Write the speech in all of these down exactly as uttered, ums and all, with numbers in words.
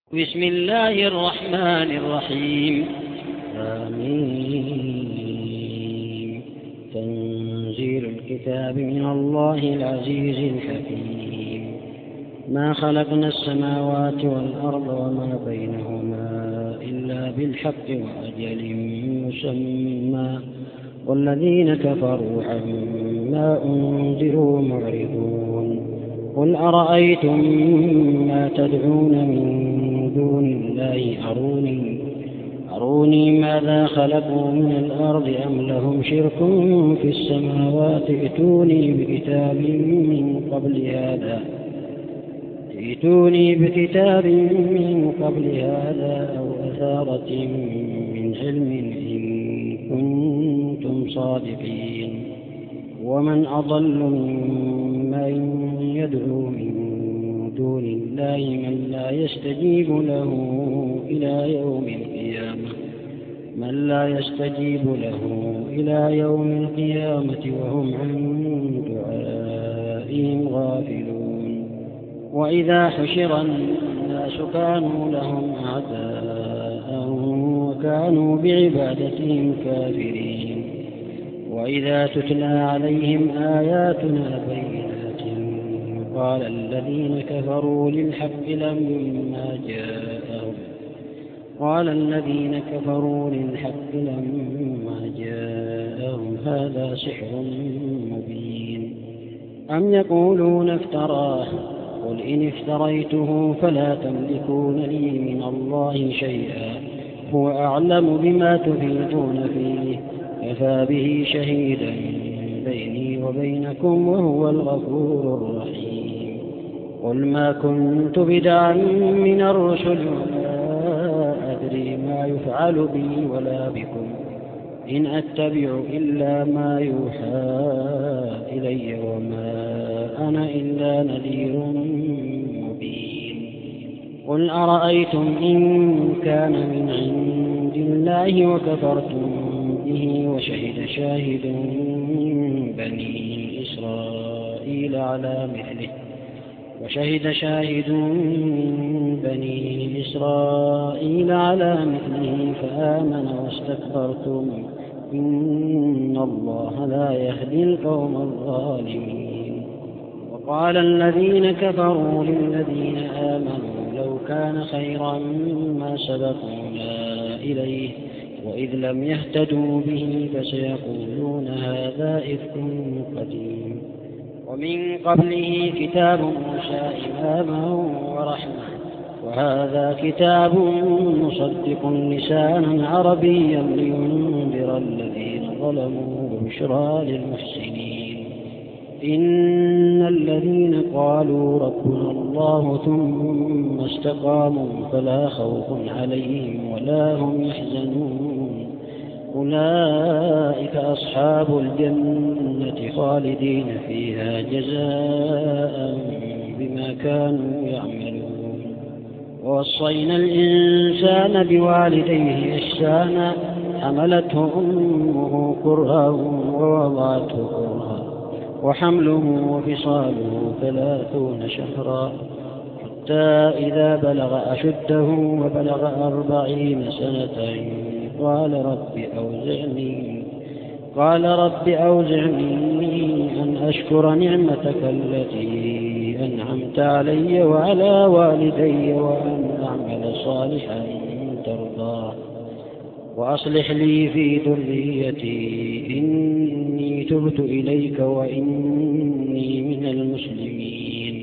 بسم الله الرحمن الرحيم. آمين. تنزيل الكتاب من الله العزيز الحكيم. ما خلقنا السماوات والأرض وما بينهما إلا بالحق وأجل مسمى والذين كفروا عما أنذروا معرضون. قل أرأيتم ما تدعون من دون الله أروني أروني ماذا خلقوا من الأرض أم لهم شرك في السماوات ائتوني بكتاب من قبل هذا ائتوني بكتاب من قبل هذا أو أثارة من علم إن كنتم صادقين. ومن أضل ممن يدعو من دون الله من لا يستجيب له إلى يوم القيامة من لا يستجيب له إلى يوم القيامة وهم عن دعائهم غافلون. وإذا حشر الناس كانوا لهم أعداء وكانوا بعبادتهم كافرين. وإذا تتلى عليهم آياتنا بينات قال الذين كفروا للحق لما جاءهم قال الذين كفروا للحق لما جاءهم هذا سحر مبين. أم يقولون افتراه قل إن افتريته فلا تملكون لي من الله شيئا هو أعلم بما تفيضون فيه كفى به شهيدا بيني وبينكم وهو الغفور الرحيم. قل ما كنت بدعا من الرسل ولا أدري ما يفعل بي ولا بكم إن أتبع إلا ما يوحى إلي وما أنا إلا نذير مبين. قل أرأيتم إن كان من عند الله وكفرتم به وشهد شاهد من بني إسرائيل على مثله وشهد شاهد من بني إسرائيل على مثله فآمن واستكبرتم إن الله لا يهدي القوم الظالمين. وقال الذين كفروا للذين آمنوا لو كان خيرا ما سبقونا إليه وإذ لم يهتدوا به فسيقولون هذا إفك قديم. ومن قبله كتاب موسى إماما ورحمة وهذا كتاب مصدق لسانا عربيا لينذر الذين ظلموا وبشرى للمحسنين. إن الذين قالوا ربنا الله ثم استقاموا فلا خوف عليهم ولا هم يحزنون أولئك أصحاب الجنة خالدين فيها جزاء بما كانوا يعملون. ووصينا الإنسان بوالديه إحسانا حملته أمه كرها ووضعته كرها وحمله وفصاله ثلاثون شهرا حتى إذا بلغ أشده وبلغ أربعين سنة قال رب أوزعني قال رب أوزعني أن أشكر نعمتك التي أنعمت علي وعلى والدي وأن أعمل صالحا ترضاه وأصلح لي في ذريتي إني تبت إليك وإني من المسلمين.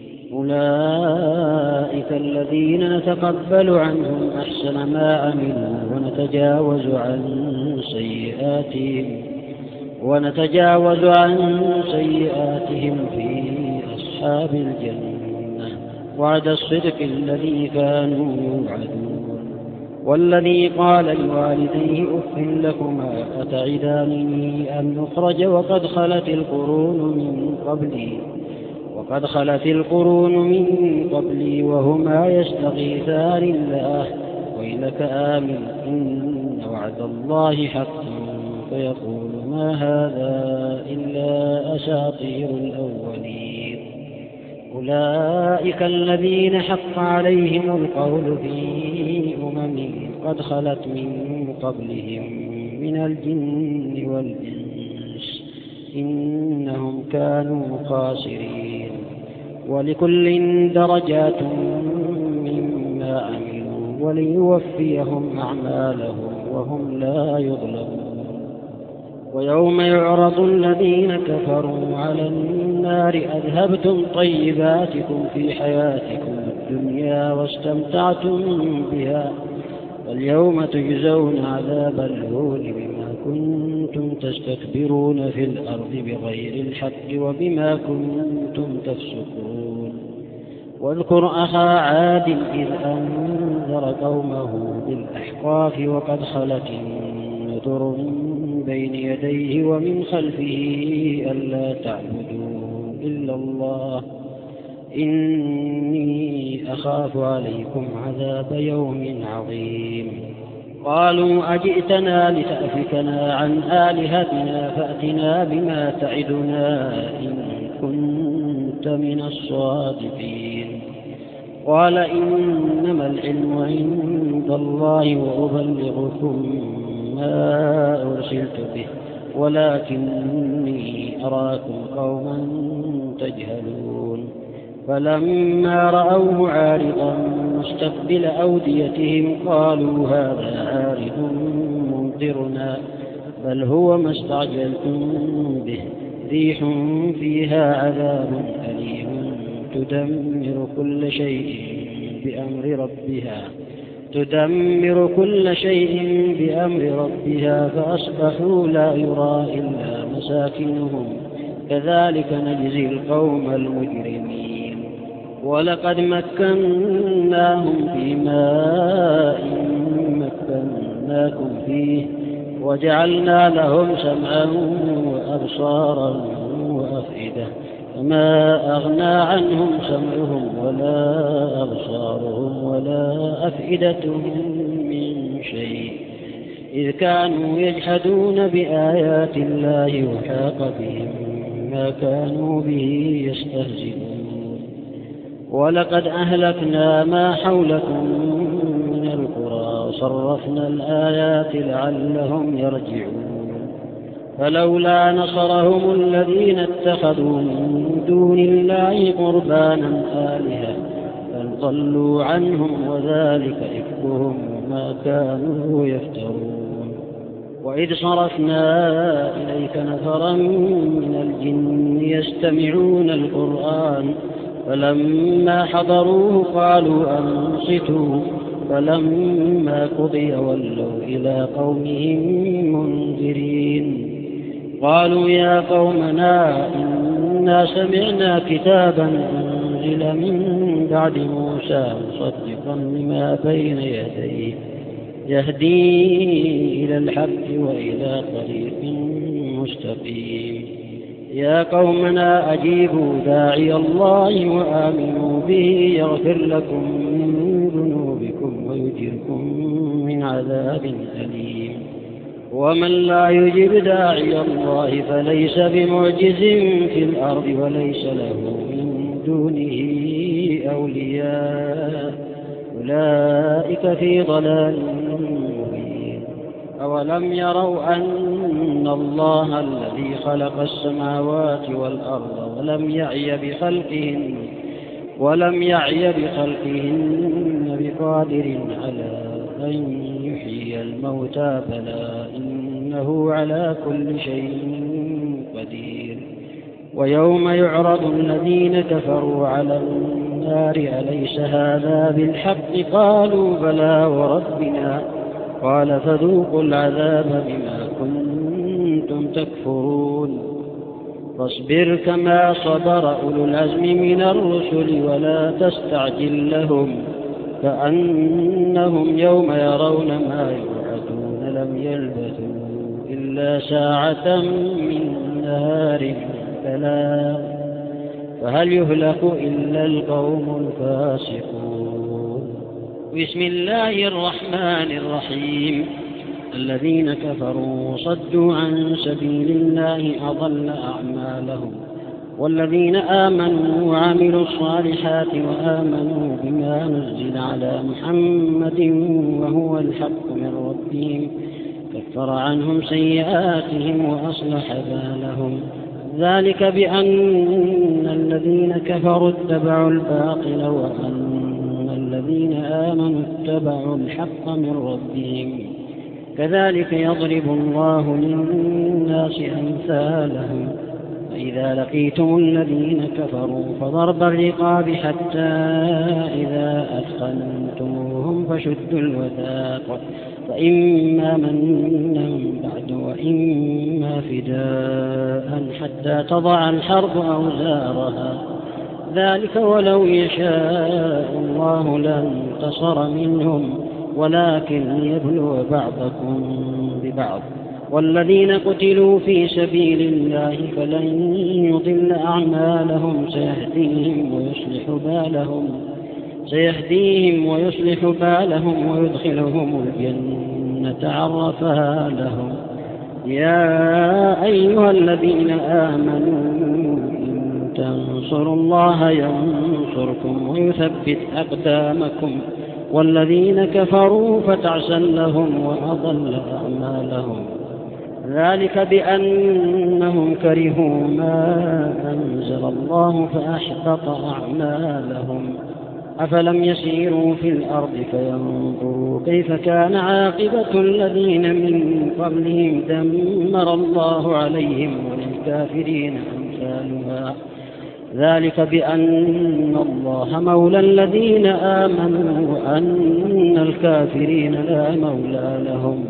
أولئك الذين نتقبل عنهم أحسن ما عملوا ونتجاوز عن سيئاتهم ونتجاوز عن سيئاتهم في أصحاب الجنة وعد الصدق الذي كانوا يوعدون. والذي قال لوالديه أف لكما أتعدانني أن أخرج وقد خلت القرون من قبلي وقد خلت القرون من قبلي وهما يستغيثان الله ويلك آمن إن وعد الله حق فيقول ما هذا إلا أساطير الأولين أولئك الذين حق عليهم القول في أمم قد خلت من قبلهم من الجن والإنس إنهم كانوا خاسرين. ولكل درجات مما عملوا وليوفيهم أعمالهم وهم لا يظلمون. ويوم يعرض الذين كفروا على النار أذهبتم طيباتكم في حياتكم الدنيا واستمتعتم بها واليوم تجزون عذاب الهون بما كنتم تستكبرون في الأرض بغير الحق وبما كنتم تفسقون. واذكر أخا عاد إذ أنذر قومه بالأحقاف وقد خلت النذر بين يديه ومن خلفه ألا تعبدوا إلا الله إني أخاف عليكم عذاب يوم عظيم. قالوا أجئتنا لتأفكنا عن آلهتنا فأتنا بما تعدنا إن كنت من الصادقين. قال إنما العلم عند الله وأبلغكم ما أرسلت به ولكني أراكم قوما تجهلون. فلما رأوه عارضا مستقبل أوديتهم قالوا هذا عارض ممطرنا بل هو ما استعجلتم به ريح فيها عذاب أليم تدمر كل شيء بأمر ربها تدمر كل شيء بأمر ربها فأصبحوا لا يرى إلا مساكنهم كذلك نجزي القوم المجرمين. ولقد مكناهم في ماء مكناكم فيه وجعلنا لهم سمعا وأبصارا وأفئدة فما أغنى عنهم سمعهم ولا أبصارهم ولا أفئدتهم من شيء إذ كانوا يجحدون بآيات الله وحاق بهم ما كانوا به يستهزئون. ولقد أهلكنا ما حولكم من القرى وصرفنا الآيات لعلهم يرجعون. فلولا نصرهم الذين اتخذوا من دون الله قربانا آلهة بل ضلوا عنهم وذلك إفكهم ما كانوا يفترون. وإذ صرفنا إليك نفرا من الجن يستمعون القرآن فلما حضروه قالوا أنصتوا فلما قضي ولوا إلى قومهم منذرين. قالوا يا قومنا إنا سمعنا كتابا أنزل من بعد موسى مصدقا لما بين يديه يهدي إلى الحق وإلى طريق مستقيم. يا قومنا أجيبوا داعي الله وآمنوا به يغفر لكم من ذنوبكم ويجركم من عذاب أليم. ومن لا يجب داعي الله فليس بمعجز في الأرض وليس له من دونه أولياء أولئك في ضلال مبين. أولم يروا أن الله الذي خلق السماوات والأرض ولم يعي بخلقهن ولم يعي بخلقهن بقادر على أن يحيي الموتى بلى إنه على كل شيء قدير. ويوم يعرض الذين كفروا على النار أليس هذا بالحق قالوا بلى وربنا قال فذوقوا العذاب بما كنتم تكفرون. فاصبر كما صبر أولو العزم من الرسل ولا تستعجل لهم كأنهم يوم يرون ما يوعدون لم يلبثوا إلا ساعة من نهار بلاغ فهل يهلك إلا القوم الفاسقون. بسم الله الرحمن الرحيم. الذين كفروا وصدوا عن سبيل الله أضل أعمالهم والذين آمنوا وعملوا الصالحات وآمنوا بما نزل على محمد وهو الحق من ربهم كفر عنهم سيئاتهم وأصلح بالهم. ذلك بأن الذين كفروا اتبعوا الباطل وأن الذين آمنوا اتبعوا الحق من ربهم. كذلك يضرب الله للناس أمثالهم. فإذا لقيتم الذين كفروا فضرب الرقاب حتى إذا أثخنتموهم فشدوا الوثاق فإما منا بعد وإما فداء حتى تضع الحرب أوزارها. ذلك ولو يشاء الله لانتصر منهم ولكن ليبلو بعضكم ببعض. والذين قتلوا في سبيل الله فلن يضل أعمالهم سيهديهم ويصلح بالهم سيهديهم ويصلح بالهم ويدخلهم الجنة عرفها لهم. يا أيها الذين آمنوا إن تنصروا الله ينصركم ويثبت أقدامكم. والذين كفروا فتعسا لهم وأضل أعمالهم. ذلك بأنهم كرهوا ما أنزل الله فأحبط أعمالهم. أفلم يسيروا في الأرض فينظروا كيف كان عاقبة الذين من قبلهم دمر الله عليهم وللكافرين أمثالها. ذلك بأن الله مولى الذين آمنوا وأن الكافرين لا مولى لهم.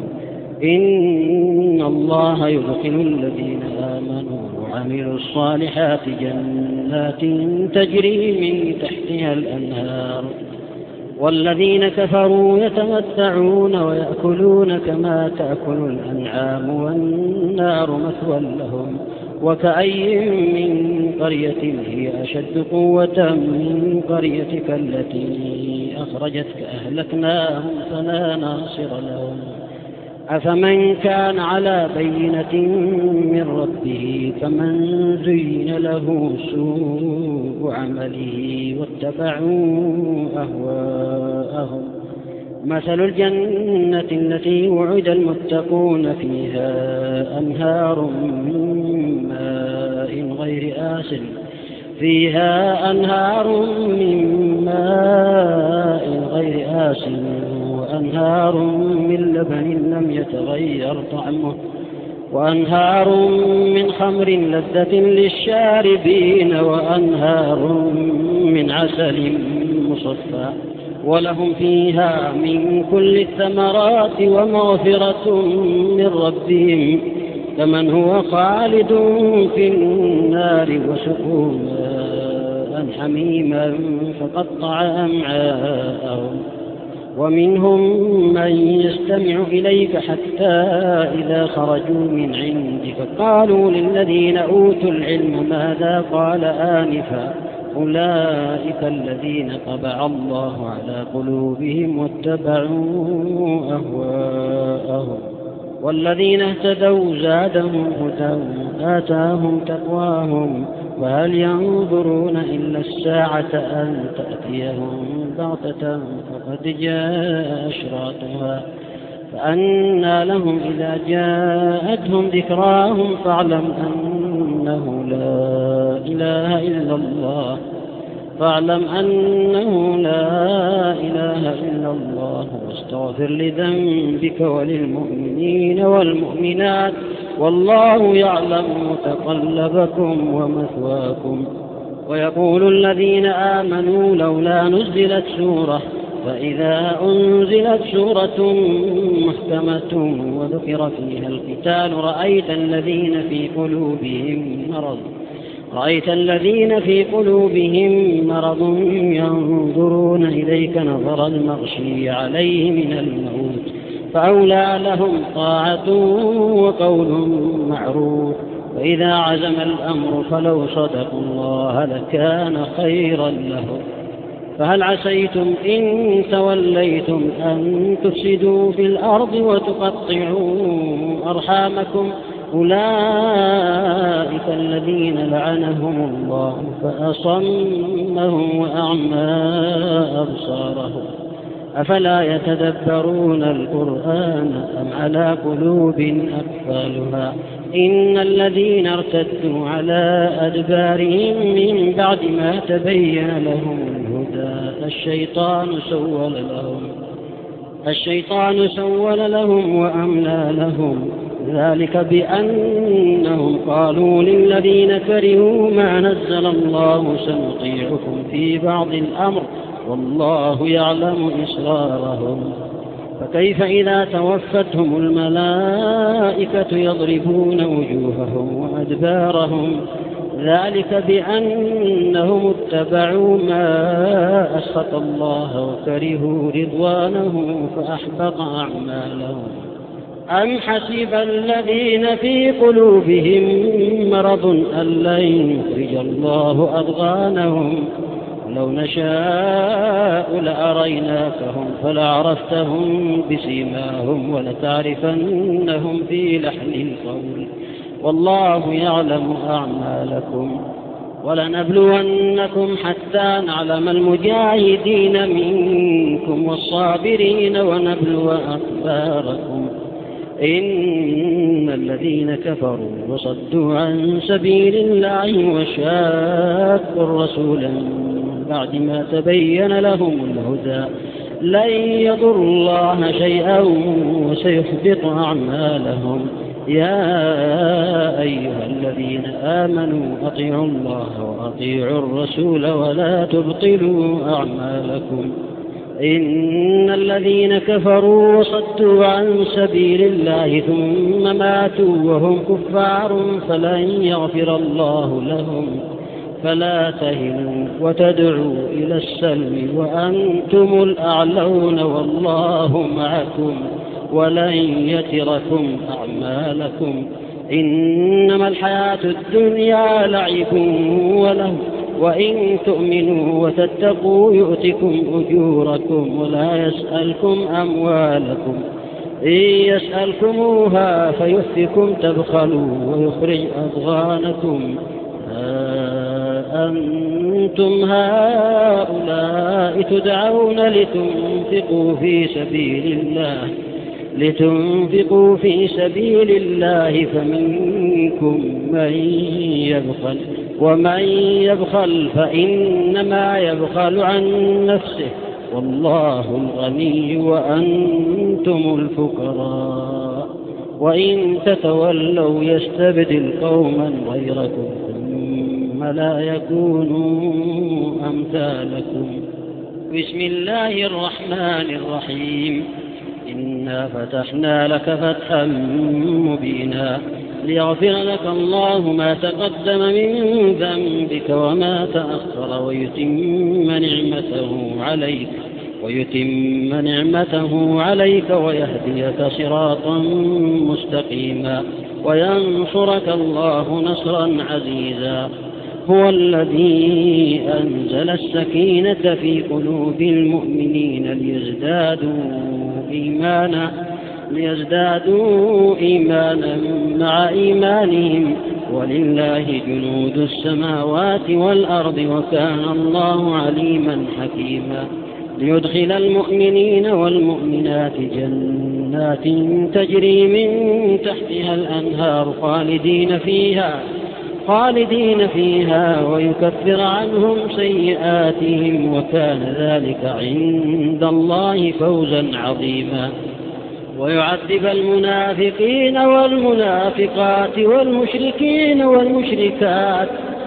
إن الله يدخل الذين آمنوا وعملوا الصالحات جنات تجري من تحتها الأنهار. والذين كفروا يتمتعون ويأكلون كما تأكل الأنعام والنار مثوى لهم. وكأي من قرية هي أشد قوة من قريتك التي أخرجتك أهلكناهم فلا ناصر لهم. أفمن كان على بينة من ربه كمن زين له سوء عمله واتبعوا أهواءهم. مثل الجنة التي وعد المتقون فيها أنهار من ماء غير آسن فيها أنهار من ماء غير آسن وأنهار من لبن لم يتغير طعمه وأنهار من خمر لذة للشاربين وأنهار من عسل مصفى ولهم فيها من كل الثمرات ومغفرة من ربهم كمن هو خالد في النار وسقوا ماء حميما فقطع أمعاءهم. ومنهم من يستمع إليك حتى إذا خرجوا من عندك قالوا للذين أوتوا العلم ماذا قال آنفا أولئك الذين طبع الله على قلوبهم واتبعوا أهواءهم. والذين اهتدوا زادهم هدى آتاهم تقواهم وهل ينظرون إلا الساعة أن تأتيهم بغتة فقد جاء أشراطها فأنى لهم إذا جاءتهم ذكراهم فاعلم أنه لا إله إلا الله فاعلم أنه لا إله إلا الله واستغفر لذنبك وللمؤمنين والمؤمنات والله يعلم متقلبكم ومثواكم. ويقول الذين آمنوا لولا نزلت سورة فإذا أنزلت سورة محكمة وذكر فيها القتال رأيت الذين في قلوبهم مرض رأيت الذين في قلوبهم مرض ينظرون إليك نظر المغشي عليه من الموت فأولى لهم طاعة وقول معروف. وإذا عزم الأمر فلو صدقوا الله لكان خيرا لهم. فهل عسيتم إن توليتم أن تفسدوا في الأرض وتقطعوا أرحامكم أولئك الذين لعنهم الله فأصمهم وأعمى أبصارهم أفلا يتدبرون القرآن أم على قلوب أقفالها إن الذين ارتدوا على أدبارهم من بعد ما تبين لهم الهدى الشيطان سول لهم الشيطان سول لهم وأملى لهم ذلك بأنهم قالوا للذين كرهوا ما نزل الله سنطيعكم في بعض الأمر والله يعلم إسرارهم فكيف إذا توفتهم الملائكة يضربون وجوههم وأدبارهم ذلك بأنهم اتبعوا ما أسخط الله وكرهوا رضوانه فأحبط أعمالهم أم حسب الذين في قلوبهم مرض أن لن يخرج الله أضغانهم لو نشاء لأريناكهم فلعرفتهم بسيماهم ولتعرفنهم في لحن القول والله يعلم أعمالكم ولنبلونكم حتى نعلم المجاهدين منكم والصابرين ونبلو أخباركم إن الذين كفروا وصدوا عن سبيل الله وشاقوا الرسول بعد ما تبين لهم الهدى لن يضروا الله شيئا وسيحبط أعمالهم يا أيها الذين آمنوا أطيعوا الله وأطيعوا الرسول ولا تبطلوا أعمالكم إن الذين كفروا وصدوا عن سبيل الله ثم ماتوا وهم كفار فلن يغفر الله لهم فلا تهنوا وتدعوا إلى السلم وأنتم الأعلون والله معكم ولن يتركم أعمالكم إنما الحياة الدنيا لعب وله وإن تؤمنوا وتتقوا يؤتكم أجوركم ولا يسألكم أموالكم إن يسألكموها فيحفكم تبخلوا ويخرج أضغانكم أنتم هؤلاء تدعون لتنفقوا في سبيل الله لتنفقوا في سبيل الله فمنكم من يبخل ومن يبخل فإنما يبخل عن نفسه والله الغني وأنتم الفقراء وإن تتولوا يستبدل قوما غيركم ثم لا يكونوا أمثالكم بسم الله الرحمن الرحيم إنا فتحنا لك فتحا مبينا ليغفر لك الله ما تقدم من ذنبك وما تأخر ويتم نعمته عليك ويتم نعمته عليك ويهديك صراطا مستقيما وينصرك الله نصرا عزيزا هو الذي أنزل السكينة في قلوب المؤمنين ليزدادوا إيمانا ليزدادوا إيمانا مع إيمانهم ولله جنود السماوات والأرض وكان الله عليما حكيما ليدخل المؤمنين والمؤمنات جنات تجري من تحتها الأنهار خالدين فيها خالدين فيها ويكفر عنهم سيئاتهم وكان ذلك عند الله فوزا عظيما ويعذب المنافقين والمنافقات والمشركين والمشركات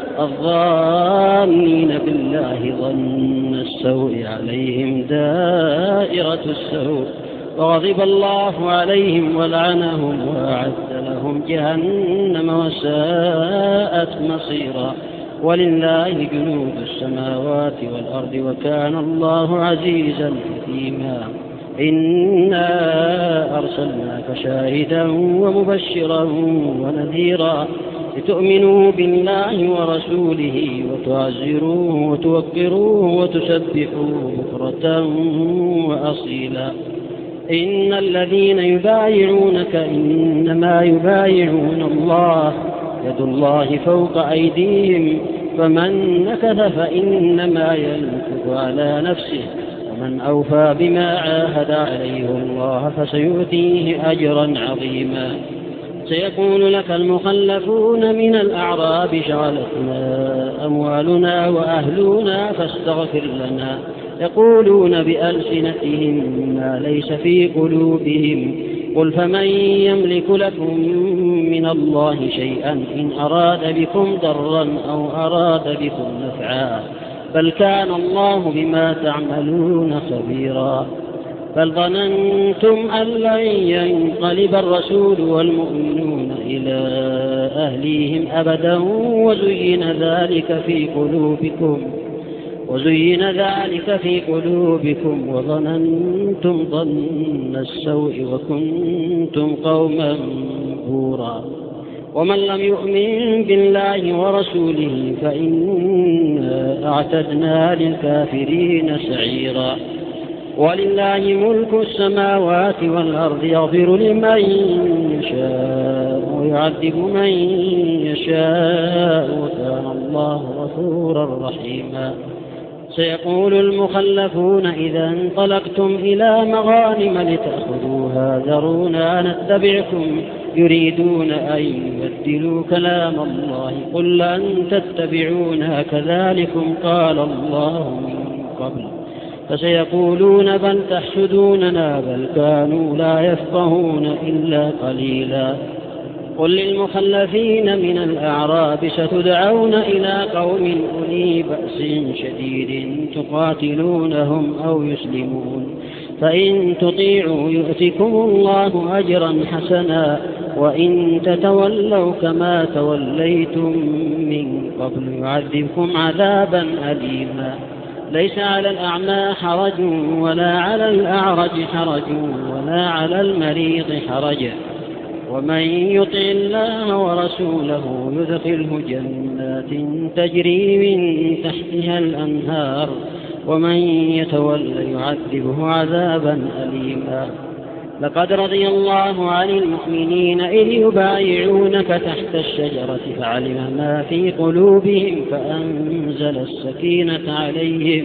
الظانين بالله ظن السوء عليهم دائرة السوء وغضب الله عليهم ولعنهم وأعد لهم جهنم وساءت مصيرا ولله جنود السماوات والأرض وكان الله عزيزا حكيما إنا أرسلناك شاهدا ومبشرا ونذيرا لتؤمنوا بالله ورسوله وتعزروه وتوقروه وتسبحوه بكرة وأصيلا إن الذين يبايعونك إنما يبايعون الله يد الله فوق أيديهم فمن نكث فإنما ينكث على نفسه ومن أوفى بما عاهد عليه الله فسيؤتيه أجرا عظيما. سيقول لك المخلفون من الأعراب شغلتنا أموالنا وأهلنا فاستغفر لنا يقولون بألسنتهم ما ليس في قلوبهم قل فمن يملك لكم من الله شيئا إن أراد بكم ضرا أو أراد بكم نفعا بل كان الله بما تعملون خبيرا. بل ظننتم أن لن ينقلب الرسول والمؤمنون إلى أهليهم أبدا وزين ذلك في قلوبكم وزين ذلك في قلوبكم وظننتم ظن السوء وكنتم قوما بورا. ومن لم يؤمن بالله ورسوله فإنا أعتدنا للكافرين سعيرا. ولله ملك السماوات والأرض يغفر لمن يشاء ويعذب من يشاء وكان الله غفورا رحيما. سيقول المخلفون إذا انطلقتم إلى مغانم لتأخذوها ذرونا نتبعكم يريدون أن يبدلوا كلام الله قل لن تتبعونا كذلكم قال الله من قبل فسيقولون بل تحسدوننا بل كانوا لا يفقهون إلا قليلا. قل للمخلفين من الأعراب ستدعون إلى قوم أولي بأس شديد تقاتلونهم أو يسلمون فإن تطيعوا يؤتكم الله أجرا حسنا وإن تتولوا كما توليتم من قبل يعذبكم عذابا أليما. ليس على الأعمى حرج ولا على الأعرج حرج ولا على المريض حرج ومن يطع الله ورسوله يدخله جنات تجري من تحتها الأنهار ومن يتولى يعذبه عذابا أليما. لقد رضي الله عن المؤمنين إذ يبايعونك تحت الشجرة فعلم ما في قلوبهم فأنزل السكينة عليهم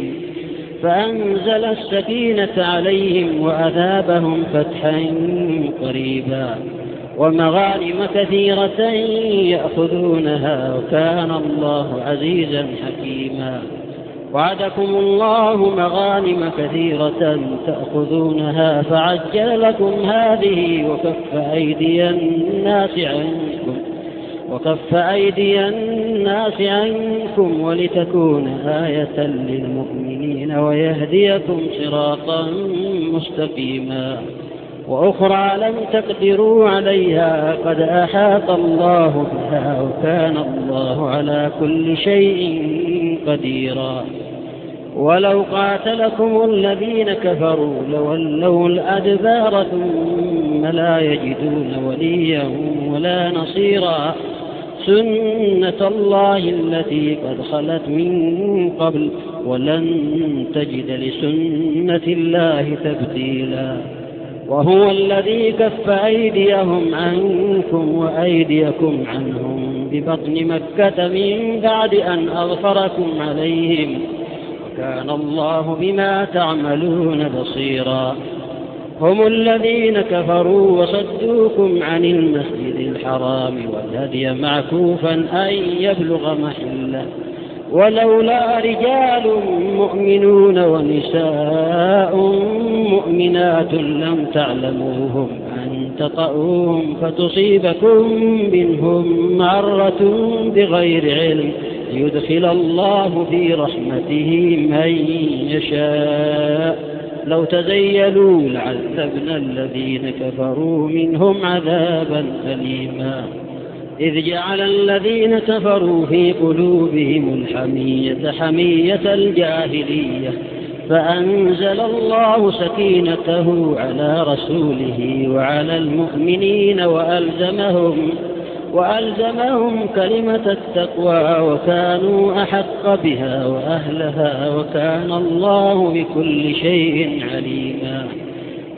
فأنزل السكينة عليهم وأثابهم فتحا قريبا ومغانم كثيرة يأخذونها وكان الله عزيزا حكيما. وعدكم الله مغانم كثيرة تأخذونها فعجل لكم هذه وكف أيدي الناس عنكم وكف أيدي الناس عنكم ولتكون آية للمؤمنين ويهديكم صراطا مستقيما. وأخرى لم تقدروا عليها قد أحاط الله بها وكان الله على كل شيء قديرا. ولو قاتلكم الذين كفروا لولوا الأدبار ثم لا يجدون وليا ولا نصيرا. سنة الله التي قد خلت من قبل ولن تجد لسنة الله تبديلا. وهو الذي كف أيديهم عنكم وأيديكم عنهم ببطن مكة من بعد أن أغفركم عليهم وكان الله بما تعملون بصيرا. هم الذين كفروا وصدوكم عن المسجد الحرام والهدي معكوفا أن يبلغ محله ولولا رجال مؤمنون ونساء مؤمنات لم تعلموهم أن تطؤوهم فتصيبكم منهم معرة بغير علم يدخل الله في رحمته من يشاء. لو تزيلوا لعذبنا الذين كفروا منهم عذابا أليما. إذ جعل الذين كفروا في قلوبهم الحمية حمية الجاهلية فأنزل الله سكينته على رسوله وعلى المؤمنين وألزمهم وألزمهم كلمة التقوى وكانوا أحق بها وأهلها وكان الله بكل شيء عليما.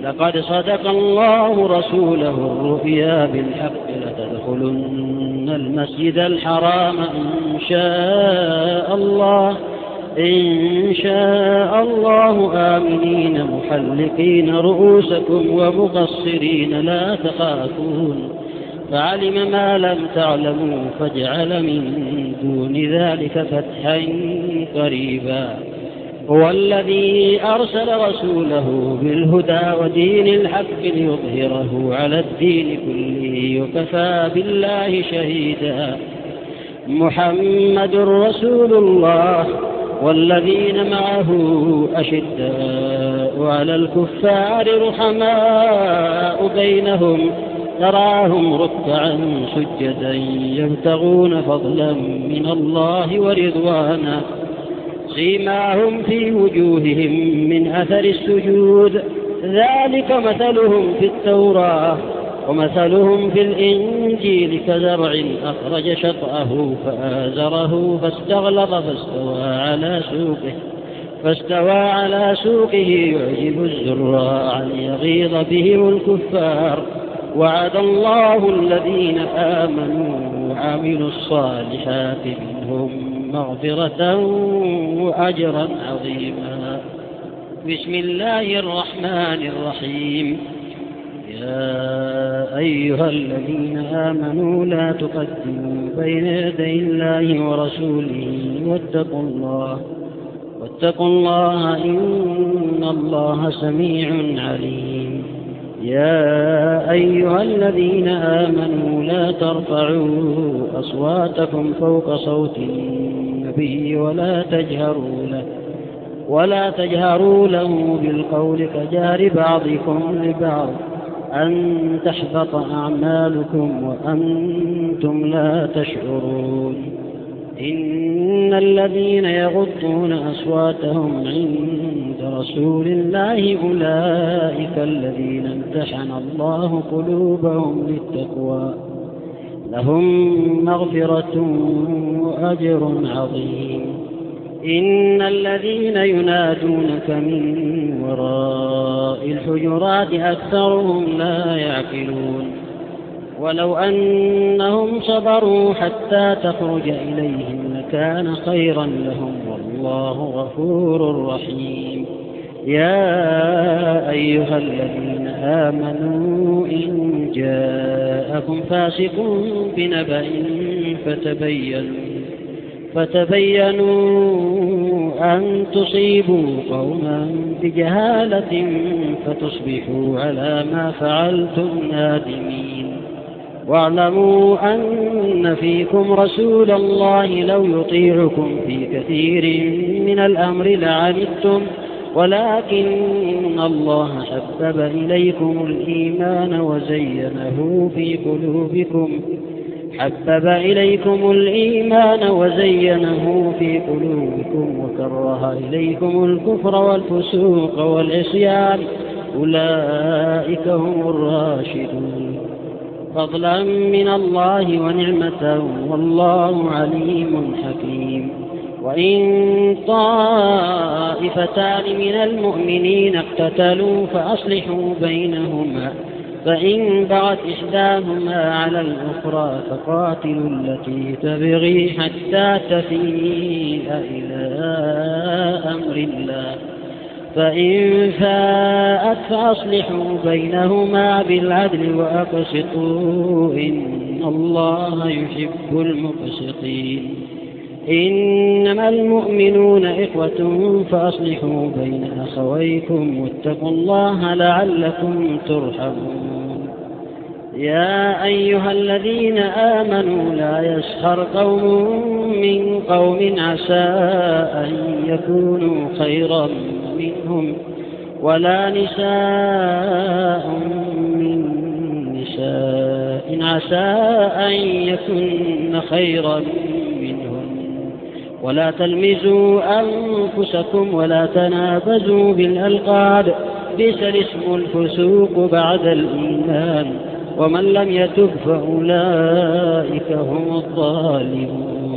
لقد صدق الله رسوله الرؤيا بالحق لتدخلن المسجد الحرام إن شاء الله إن شاء الله آمنين محلقين رؤوسكم ومقصرين لا تخافون فعلم ما لم تعلموا فاجعل من دون ذلك فتحا قريبا هو الذي أرسل رسوله بالهدى ودين الحق ليظهره على الدين كله وكفى بالله شهيدا محمد رسول الله والذين معه أشداء على الكفار رحماء بينهم تراهم ركعا سجدا يبتغون فضلا من الله ورضوانا سيماهم في وجوههم من أثر السجود ذلك مثلهم في التوراة ومثلهم في الإنجيل كزرع أخرج شطأه فآزره فاستغلظ فاستوى على سوقه فاستوى على سوقه يعجب الزراع ليغيظ بهم الكفار وعد الله الذين آمنوا وعملوا الصالحات منهم مغفرة وأجرا عظيما بسم الله الرحمن الرحيم يا أيها الذين آمنوا لا تقدموا بين يدي الله ورسوله واتقوا الله واتقوا الله إن الله سميع عليم يا أيها الذين آمنوا لا ترفعوا أصواتكم فوق صوت النبي ولا تجهروا له ولا تجهروا له بالقول كجهر بعضكم لبعض أن تحبط أعمالكم وأنتم لا تشعرون إن الذين يغضون أصواتهم عند رسول الله أولئك الذين امتحن الله قلوبهم للتقوى لهم مغفرة وأجر عظيم إن الذين ينادونك من وراء الحجرات أكثرهم لا يعقلون ولو أنهم صبروا حتى تخرج إليهم لكان خيرا لهم والله غفور رحيم يا أيها الذين آمنوا إن جاءكم فاسق بنبأ فتبينوا فتبينوا أن تصيبوا قوما بجهالة فتصبحوا على ما فعلتم نادمين واعلموا أن فيكم رسول الله لو يطيعكم في كثير من الأمر لعنتم ولكن الله حبب إليكم الإيمان وزينه في قلوبكم حبب إليكم الإيمان وزينه في قلوبكم وكره إليكم الكفر والفسوق والعصيان أولئك هم الراشدون فضلا من الله ونعمة والله عليم حكيم وإن طائفتان من المؤمنين اقتتلوا فأصلحوا بينهما فإن بغت إحداهما على الأخرى فقاتلوا التي تبغي حتى تفيء إلى أمر الله فإن فاءت فأصلحوا بينهما بالعدل وأقسطوا إن الله يحب المقسطين إنما المؤمنون إخوة فأصلحوا بين أخويكم واتقوا الله لعلكم ترحمون يا أيها الذين آمنوا لا يسخر قوم من قوم عسى أن يكونوا خيرا منهم ولا نساء من نساء عسى أن يكن خيرا منهم ولا تلمزوا أنفسكم ولا تنابزوا بالألقاب بئس الاسم الفسوق بعد الإيمان ومن لم يتب فأولئك هم الظالمون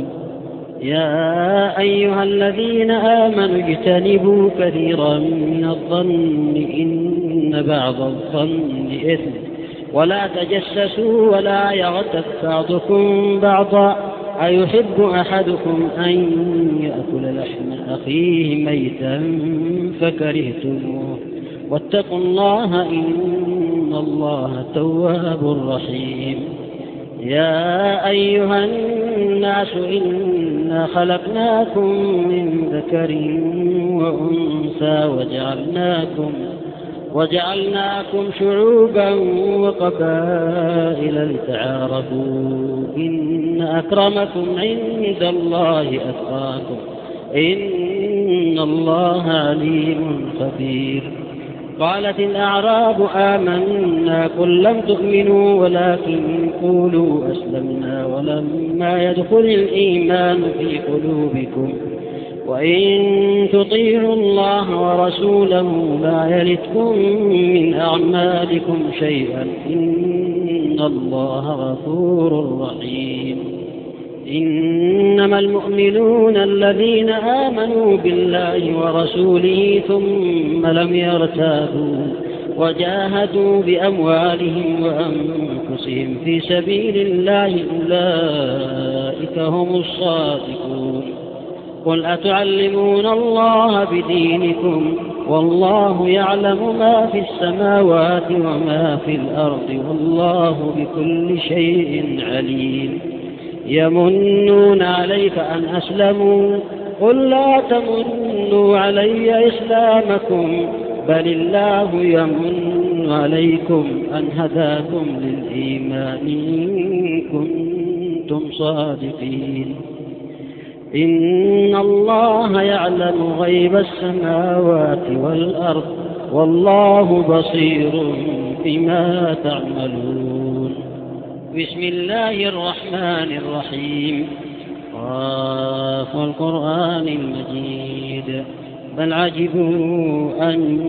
يا أيها الذين آمنوا اجتنبوا كثيرا من الظن إن إن بعض الظن إثم ولا تجسسوا ولا يغتب بعضكم بعضا أيحب أحدكم أن يأكل لحم أخيه ميتا فكرهتموه واتقوا الله إن الله تواب رحيم. يا أيها الناس إنا خلقناكم من ذكر وأنثى وجعلناكم وجعلناكم شعوبا وقبائل لتعارفوا إن أكرمكم عند الله أتقاكم إن الله عليم خبير. قالت الأعراب آمنا قل لم تؤمنوا ولكن قولوا أسلمنا ولما يدخل الإيمان في قلوبكم وإن تطيعوا الله ورسوله لا يلتكم من أعمالكم شيئا إن الله غفور رحيم. إنما المؤمنون الذين آمنوا بالله ورسوله ثم لم يرتابوا وجاهدوا بأموالهم وأنفسهم في سبيل الله أولئك هم الصادقون. قل أتعلمون الله بدينكم والله يعلم ما في السماوات وما في الأرض والله بكل شيء عليم. يمنون عليك أن أسلموا قل لا تمنوا علي إسلامكم بل الله يمن عليكم أن هداكم للإيمان إن كنتم صادقين. إن الله يعلم غيب السماوات والأرض والله بصير بما تعملون. بسم الله الرحمن الرحيم. قاف والقرآن المجيد بل عجبوا أن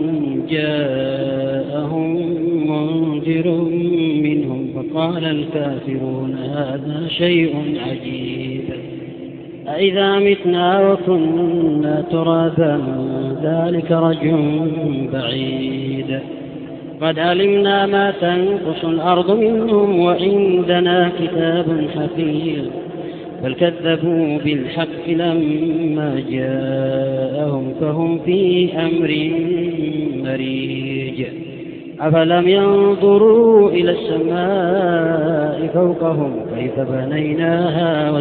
جاءهم منذر منهم فقال الكافرون هذا شيء عجيب أإذا متنا وكنا ترابا ذلك رجل بعيد قد علمنا ما تنقص الأرض منهم وعندنا كتاب حفيظ بل كذبوا بالحق لما جاءهم فهم في أمر مريج أفلم ينظروا إلى السماء فوقهم كيف بنيناها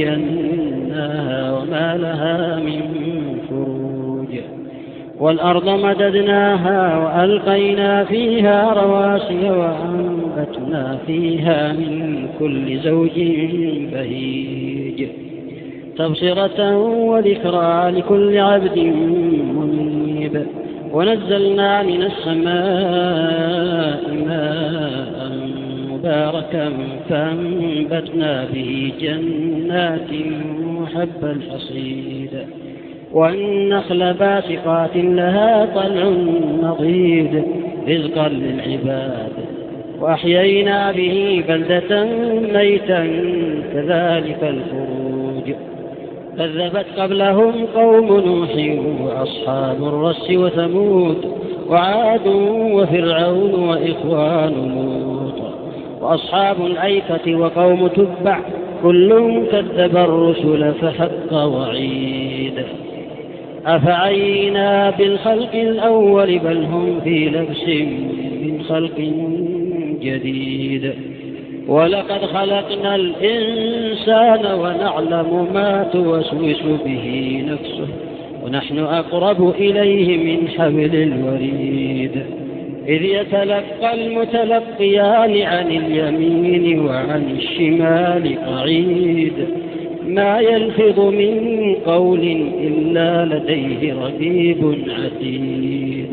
وزيناها وما لها من فروج والأرض مددناها وألقينا فيها رواسي وأنبتنا فيها من كل زوج بهيج تبصرة وذكرى لكل عبد منيب ونزلنا من السماء ماء مباركا فأنبتنا به جنات وحب الحصيد والنخل باسقات لها طلع نضيد رزقا للعباد وأحيينا به بلدة ميتا كذلك الخروج كذبت قبلهم قوم نوح وأصحاب الرس وثمود وعاد وفرعون وإخوان لوط وأصحاب الأيكة وقوم تبع كل كذب الرسل فحق وعيد أفعينا بالخلق الأول بل هم في لبس من خلق جديد ولقد خلقنا الإنسان ونعلم ما توسوس به نفسه ونحن أقرب إليه من حبل الوريد إذ يتلقى المتلقيان عن اليمين وعن الشمال قعيد ما يلفظ من قول إلا لديه رقيب عتيد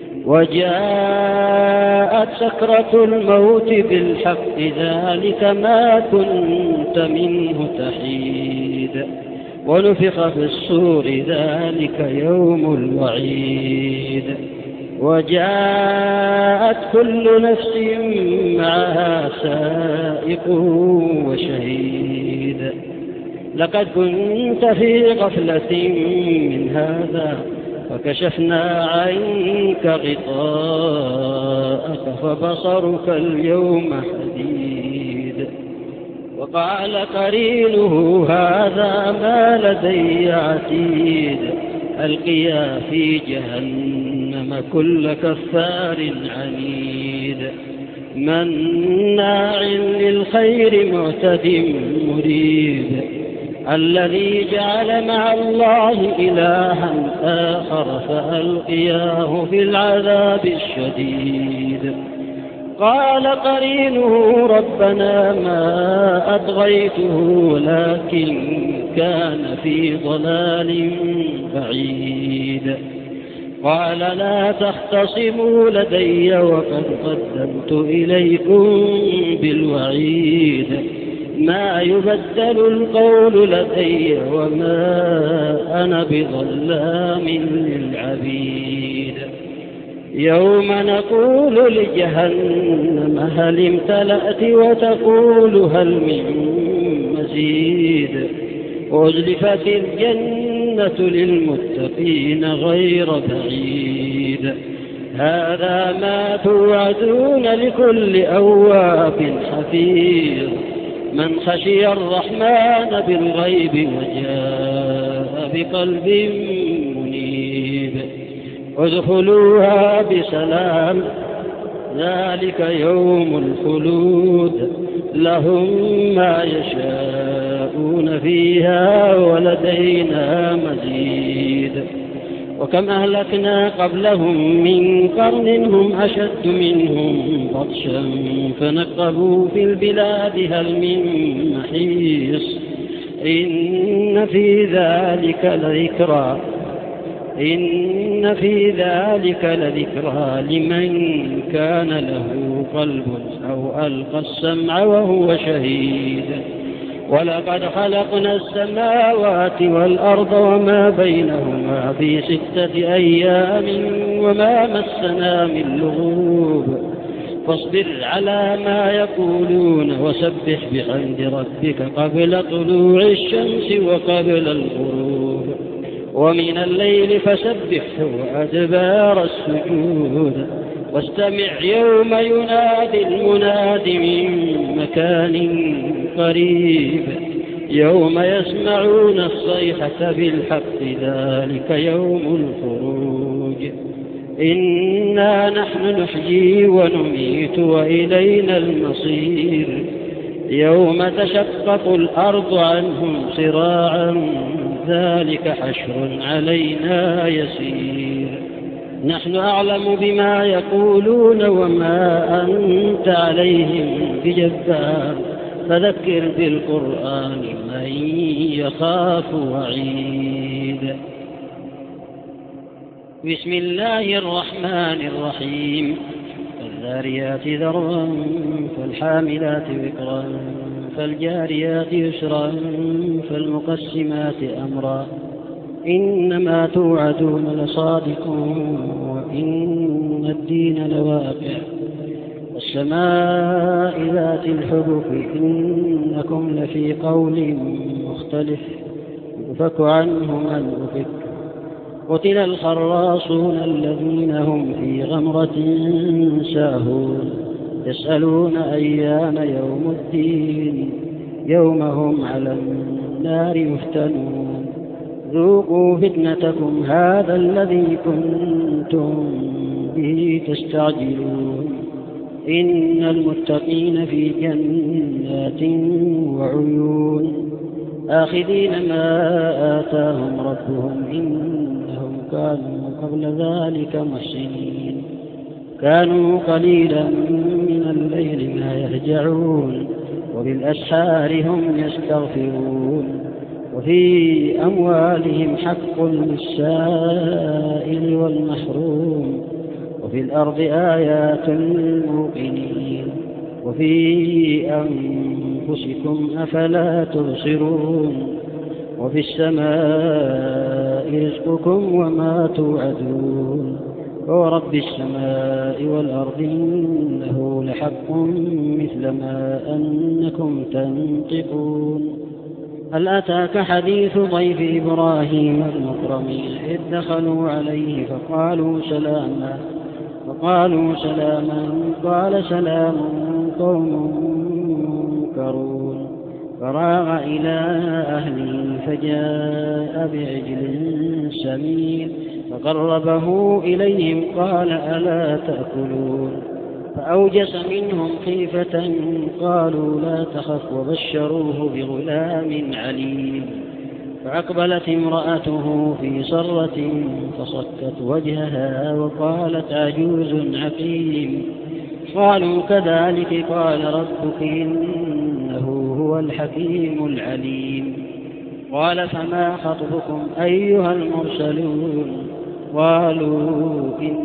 وجاءت سكرة الموت بالحق ذلك ما كنت منه تحيد ونفخ في الصور ذلك يوم الوعيد وجاءت كل نفس معها سائق وشهيد لقد كنت في غفلة من هذا وكشفنا عنك غطاءك فبصرك اليوم حديد. وقال قرينه هذا ما لدي عتيد. ألقيا في جهنم كل كفار عنيد مناع للخير معتد مريب. الذي جعل مع الله إلها آخر فألقياه في العذاب الشديد. قال قرينه ربنا ما أطغيته ولكن كان في ضلال بعيد. قال لا تختصموا لدي وقد قدمت إليكم بالوعيد. ما يبدل القول لدي وما أنا بظلام للعبيد. يوم نقول لجهنم هل امتلأت وتقول هل من مزيد. وأزلفت الجنة للمتقين غير بعيد. هذا ما توعدون لكل أواب حفيظ من خشي الرحمن بالغيب وجاء بقلب منيب. ادخلوها بسلام ذلك يوم الخلود لهم ما يشاءون فيها ولدينا مزيد. وكم أهلكنا قبلهم من قرن هم أشد منهم بطشا فنقبوا في البلاد هل من محيص. إن في ذلك لذكرى إن في ذلك لذكرى لمن كان له قلب أو ألقى السمع وهو شهيد. ولقد خلقنا السماوات والأرض وما بينهما في ستة أيام وما مسنا من لغوب. فاصبر على ما يقولون وسبح بحمد ربك قبل طلوع الشمس وقبل الغروب ومن الليل فسبحه وأدبار السجود. واستمع يوم ينادي المناد من مكان قريب. يوم يسمعون الصيحة بالحق ذلك يوم الخروج. إنا نحن نحيي ونميت وإلينا المصير. يوم تشقق الأرض عنهم صراعا ذلك حشر علينا يسير. نحن أعلم بما يقولون وما أنت عليهم بجبار. فذكر بالقرآن من يخاف وعيد. بسم الله الرحمن الرحيم. فالذاريات ذروا فالحاملات وقرا فالجاريات يسرا فالمقسمات أمرا. إنما توعدون لصادق وإن الدين لواقع. والسماء ذات الحبك إنكم لفي قول مختلف. يؤفك عنه من أفك. قتل الخراصون الذين هم في غمرة ساهون. يسألون أيان يوم الدين. يوم هم على النار يفتنون. ذوقوا فتنتكم هذا الذي كنتم به تستعجلون. إن المتقين في جنات وعيون آخذين ما آتاهم ربهم إنهم كانوا قبل ذلك محسنين. كانوا قليلا من الليل ما يهجعون وبالأسحار هم يستغفرون. وفي أموالهم حق للسائل والمحروم. وفي الأرض آيات للموقنين. وفي أنفسكم أفلا تبصرون. وفي السماء رزقكم وما توعدون. ورب السماء والأرض إنه لحق مثل ما أنكم تنطقون. هل أتاك حديث ضيف إبراهيم المكرمين إذ دخلوا عليه فقالوا سلاما فقالوا سلاما قال سلام قوم منكرون فراغ إلى أهله فجاء بعجل سمين فقربه إليهم قال ألا تأكلون فأوجس منهم خيفة قالوا لا تخف وبشروه بغلام عليم فأقبلت امرأته في صرة فصكت وجهها وقالت عجوز عقيم قالوا كذلك قال ربك إنه هو الحكيم العليم قال فما خطبكم أيها المرسلون قالوا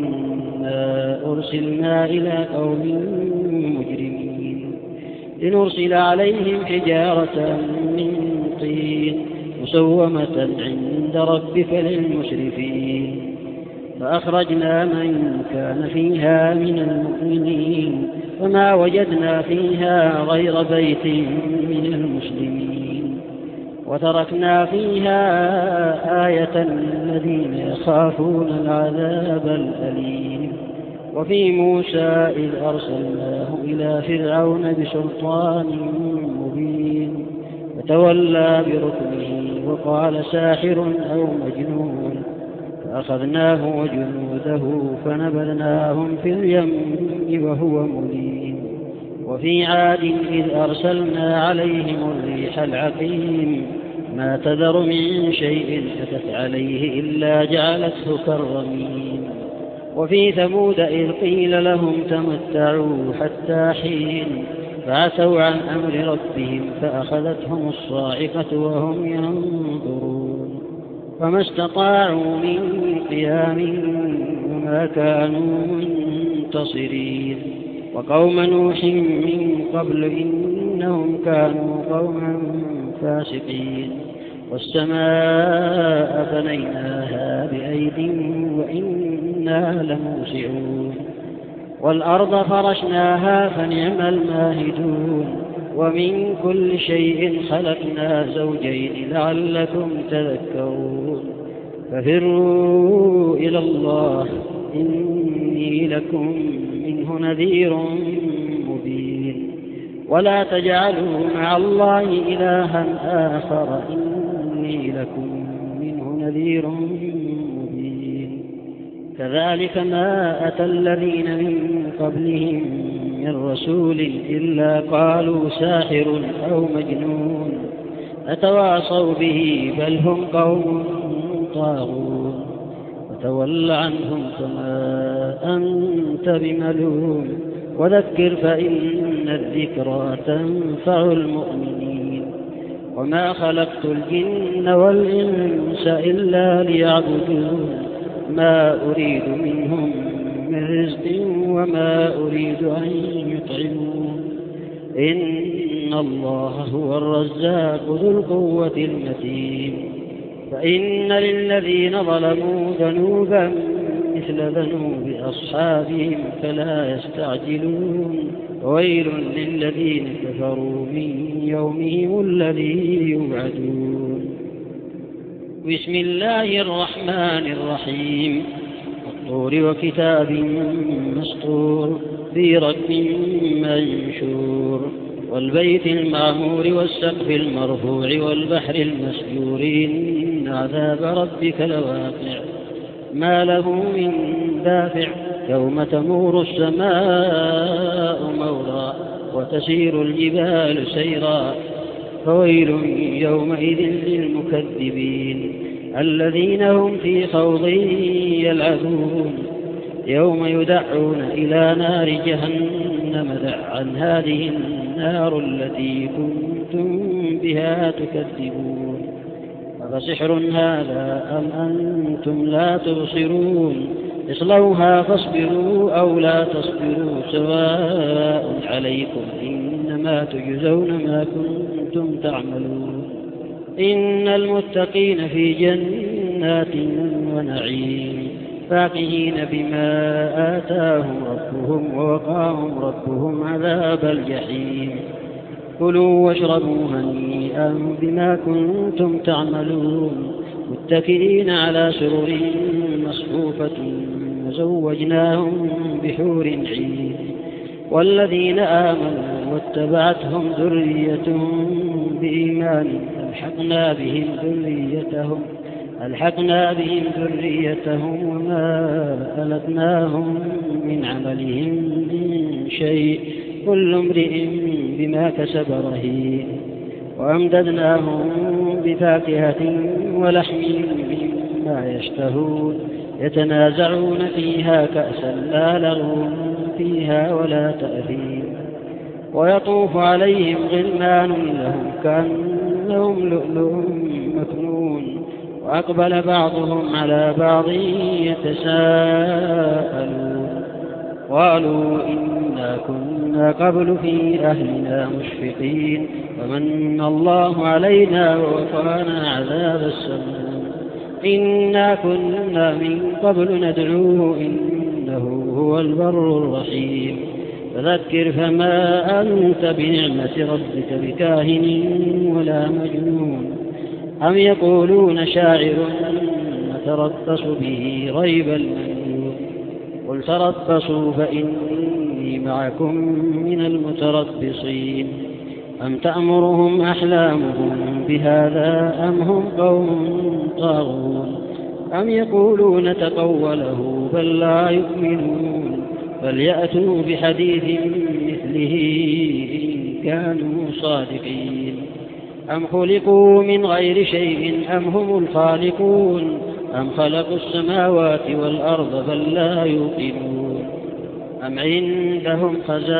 إنا أرسلنا إلى قوم مجرمين لنرسل عليهم حجارة من طين مسومة عند ربك للمسرفين فأخرجنا من كان فيها من المؤمنين وما وجدنا فيها غير بيت من المسلمين وتركنا فيها آية للذين يخافون العذاب الأليم وفي موسى إذ أرسلناه إلى فرعون بسلطان مبين فتولى بركنه وقال ساحر أو مجنون فأخذناه وجنوده فنبذناهم في اليم وهو مليم وفي عاد إذ أرسلنا عليهم الريح العقيم ما تذر من شيء أتت عليه إلا جعلته كالرميم وفي ثمود إذ قيل لهم تمتعوا حتى حين فعتوا عن أمر ربهم فأخذتهم الصاعقة وهم ينظرون فما استطاعوا من قيام وما كانوا منتصرين وقوم نوح من قبل إنهم كانوا قوما فاسقين والسماء بنيناها بأيد وإنا لموسعون والأرض فرشناها فنعم الماهدون ومن كل شيء خلقنا زوجين لعلكم تذكرون ففروا إلى الله إني لكم منه نذير مبين ولا تجعلوا مع الله إلها آخر إني لكم منه نذير مبين كذلك ما أتى الذين من قبلهم من رسول إلا قالوا ساحر أو مجنون أتواصوا به بل هم قوم طاغون وتول عنهم فما أنت بملوم وذكر فإن الذكرى تنفع المؤمنين وما خلقت الجن والإنس إلا ليعبدون ما أريد منهم من رزق وما أريد أن يطعمون إن الله هو الرزاق ذو القوة المتين فإن للذين ظلموا ذنوبا مثل ذنوب أصحابهم فلا يستعجلون ويل للذين كفروا من يومهم الذي يوعدون بسم الله الرحمن الرحيم والطور وكتاب مسطور في رق منشور والبيت المعمور والسقف المرفوع والبحر المسجور إن عذاب ربك لواقع ما له من دافع يوم تمور السماء مورا وتسير الجبال سيرا فويل يومئذ للمكذبين الذين هم في خوض يلعبون يوم يدعون إلى نار جهنم دعا هذه النار التي كنتم بها تكذبون أفسحر هذا أم أنتم لا تبصرون اصلوها فاصبروا أو لا تصبروا سواء عليكم إنما تجزون ما كنتم تعملون إن المتقين في جنات ونعيم فاكهين بما آتاهم ربهم ووقاهم ربهم عذاب الجحيم كلوا واشربوا هنيئا بما كنتم تعملون متكئين على سرر مصفوفة وزوجناهم بحور عين والذين آمنوا واتبعتهم ذريتهم بإيمان ألحقنا بهم ذريتهم ألحقنا بهم ذريتهم وما ألتناهم من عملهم من شيء كل امرئ بما كسب رهين وأمددناهم بفاكهة ولحم مما يشتهون يتنازعون فيها كأسا لا لغو فيها ولا تأثيم ويطوف عليهم غلمان لهم كأنهم لؤلؤ مكنون وأقبل بعضهم على بعض يتساءلون قالوا إنا كنا قبل في أهلنا مشفقين فمن الله علينا ووقانا عذاب السموم إنا كنا من قبل ندعوه إنه هو البر الرحيم فذكر فما أنت بنعمة ربك بكاهن ولا مجنون أم يقولون شاعر نتربص به ريب المنون قل تربصوا فإني معكم من المتربصين أم تأمرهم أحلامهم بهذا أم هم قوم طاغون أم يقولون تقوله بل لا يؤمنون فليأتوا بحديث مثله إن كانوا صادقين أم خلقوا من غير شيء أم هم الخالقون أم خلقوا السماوات والأرض بل لا يوقنون أم عندهم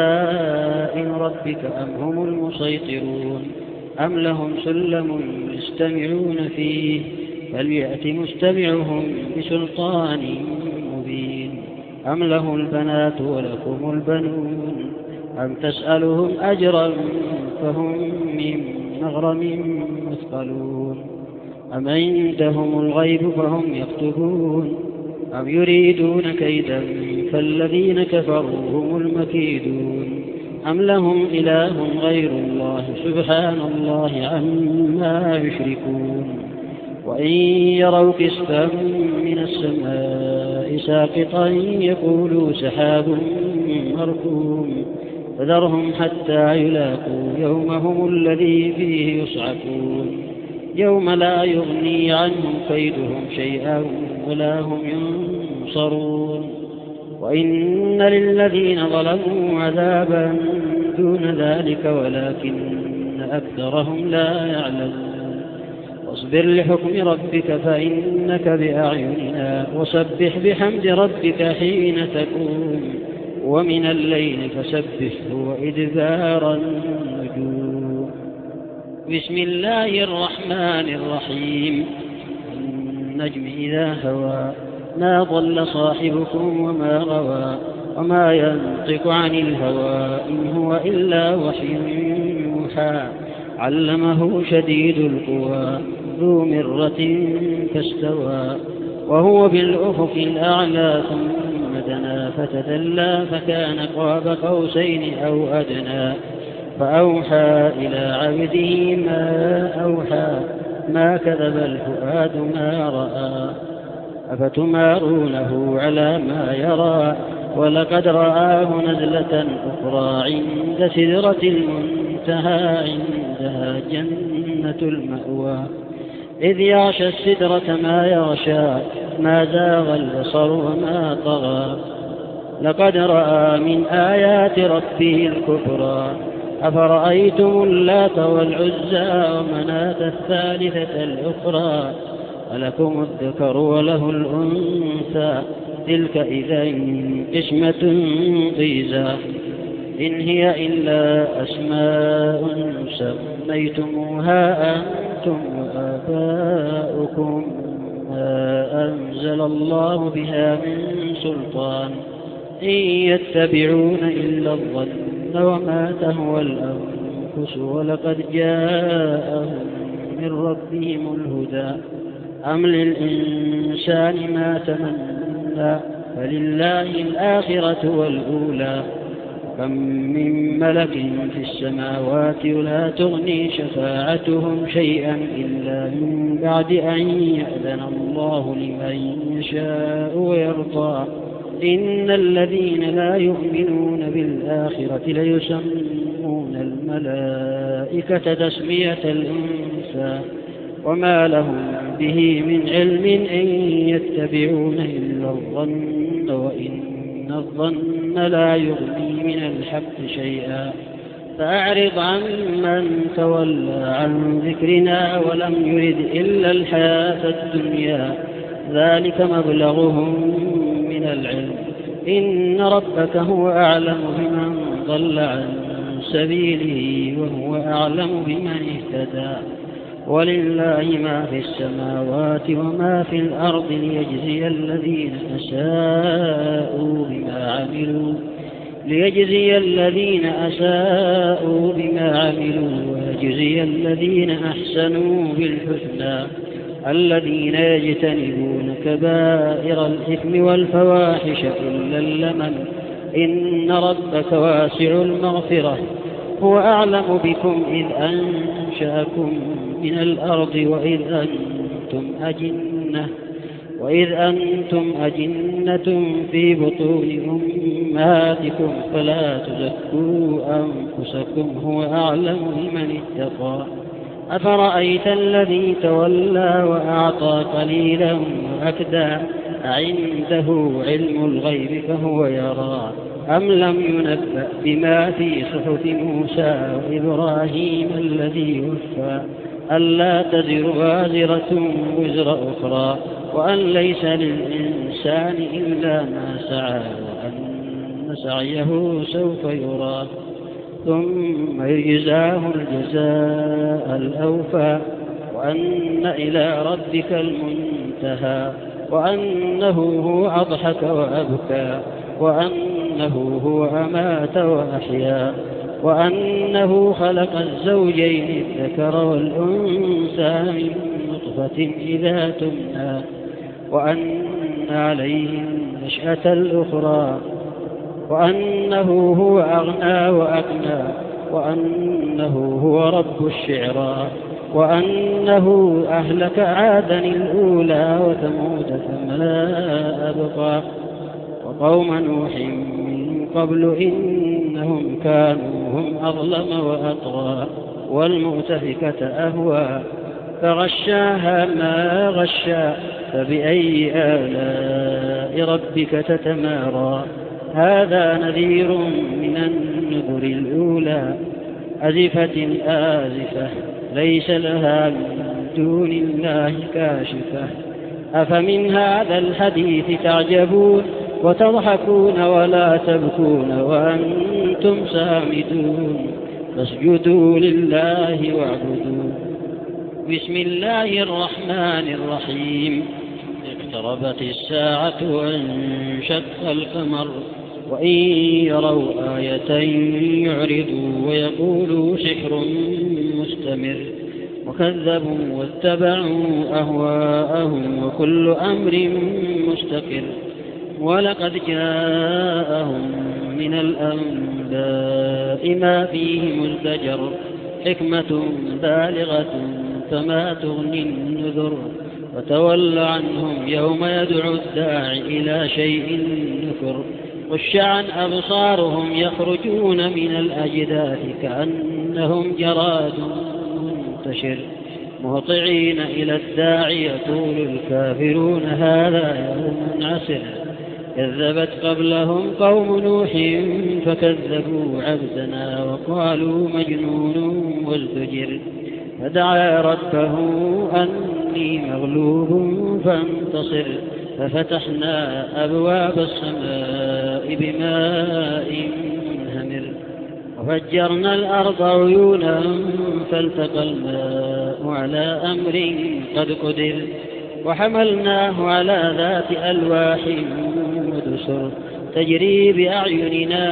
خزائن ربك أم هم المسيطرون أم لهم سلم يستمعون فيه فليأت مستمعهم بسلطان مبين أم له البنات ولكم البنون أم تسألهم أجرا فهم من مغرم مثقلون أم عندهم الغيب فهم يكتبون أم يريدون كيدا فالذين كفروا هم المكيدون أم لهم إله غير الله سبحان الله عما يشركون وإن يروا كسفا من السماء ساقطا يقولوا سحاب مركوم فذرهم حتى يلاقوا يومهم الذي فيه يصعقون يوم لا يغني عنهم كيدهم شيئا ولا هم ينصرون وإن للذين ظلموا عذابا دون ذلك ولكن أكثرهم لا يعلمون واصبر لحكم ربك فإنك بأعيننا وسبح بحمد ربك حين تقوم ومن الليل فسبحه وإدبار النجوم بسم الله الرحمن الرحيم النجم إذا هوى ما ضل صاحبكم وما غوى وما ينطق عن الهوى إن هو إلا وحي يوحى علمه شديد القوى ذو مرة فاستوى وهو بالأفق الأعلى ثم دنا فتدلى فكان قاب قوسين أو أدنى فأوحى إلى عبده ما أوحى ما كذب الفؤاد ما رأى أفتمارونه على ما يرى ولقد رآه نزلة أخرى عند سدرة المنتهى عندها جنة المأوى إذ يغشى السدرة ما يغشى ما زاغ البصر وما طغى لقد رأى من آيات ربه الكبرى أفرأيتم اللات والعزى ومناة الثالثة الأخرى ألكم الذكر وله الأنثى تلك إذا قسمة ضيزى إن هي إلا أسماء سميتموها أنتم وآباؤكم ما أنزل الله بها من سلطان إن يتبعون إلا الظن وما تهوى الأنفس ولقد جاءهم من ربهم الهدى أم للإنسان ما تمنى فلله الآخرة والأولى كم من ملك في السماوات لا تغني شفاعتهم شيئا إلا من بعد أن يأذن الله لمن يشاء ويرضى إن الذين لا يؤمنون بالآخرة ليسمون الملائكة تسمية الأنثى وما لهم به من علم إن يتبعون إلا الظن وإن الظن لا يغني من الحق شيئا فأعرض عن من تولى عن ذكرنا ولم يرد إلا الحياة الدنيا ذلك مبلغهم من العلم إن ربك هو أعلم بمن ضل عن سبيله وهو أعلم بمن اهتدى ولله ما في السماوات وما في الأرض ليجزي الذين أساءوا بما عملوا ليجزي الذين أساءوا بما عملوا ويجزي الذين أحسنوا بالحسنى الذين يجتنبون كبائر الإثم والفواحش إلا اللمم إن ربك واسع المغفرة هو أعلم بكم إذ أنشأكم من الأرض وإذ أنتم أجنة وإذ أنتم أجنة في بطون أمهاتكم فلا تزكوا أنفسكم هو أعلم بمن اتقى أفرأيت الذي تولى وأعطى قليلا وأكدى أعنده علم الغيب فهو يرى أم لم ينبأ بما في صحف موسى وإبراهيم الذي وفى ألا تزر وازرة وزر أخرى وأن ليس للإنسان إلا ما سعى وأن سعيه سوف يرى ثم يجزاه الجزاء الأوفى وأن إلى ربك المنتهى وأنه هو أضحك وأبكى وأنه هو أمات وأحيا وأنه خلق الزوجين الذكر والأنثى من نطفة إذا تمنى وأن عليه النشأة الأخرى وأنه هو أغنى وأقنى وأنه هو رب الشعرى وأنه أهلك عادا الأولى وثمود فما أبقى وقوم نوح من قبل إنهم كانوا هم أظلم وأطغى والمؤتفكة أهوى فغشاها ما غشى فبأي آلاء ربك تتمارى هذا نذير من النذر الأولى أزفة آزفة ليس لها من دون الله كاشفة أفمن هذا الحديث تعجبون وتضحكون ولا تبكون وأنتم سامدون فاسجدوا لله واعبدوا بسم الله الرحمن الرحيم اقتربت الساعة وانشق القمر وإن يروا آية يعرضوا ويقولوا سحر مستمر وكذبوا واتبعوا أهواءهم وكل أمر مستقر ولقد جاءهم من الأنباء ما فيه مزدجر حكمة بالغة فما تغني النذر وتول عنهم يوم يدعو الداعي إلى شيء نكر خش عن أبصارهم يخرجون من الأجداث كأنهم جراد منتشر مهطعين إلى الداعي يقول الكافرون هذا يوم عسر كذبت قبلهم قوم نوح فكذبوا عبدنا وقالوا مجنون وازدجر فدعا ربه أني مغلوب فانتصر ففتحنا أبواب السماء بماء منهمر وفجرنا الأرض عيونا فالتقى الماء على أمر قد قدر وحملناه على ذات ألواح ودسر تجري بأعيننا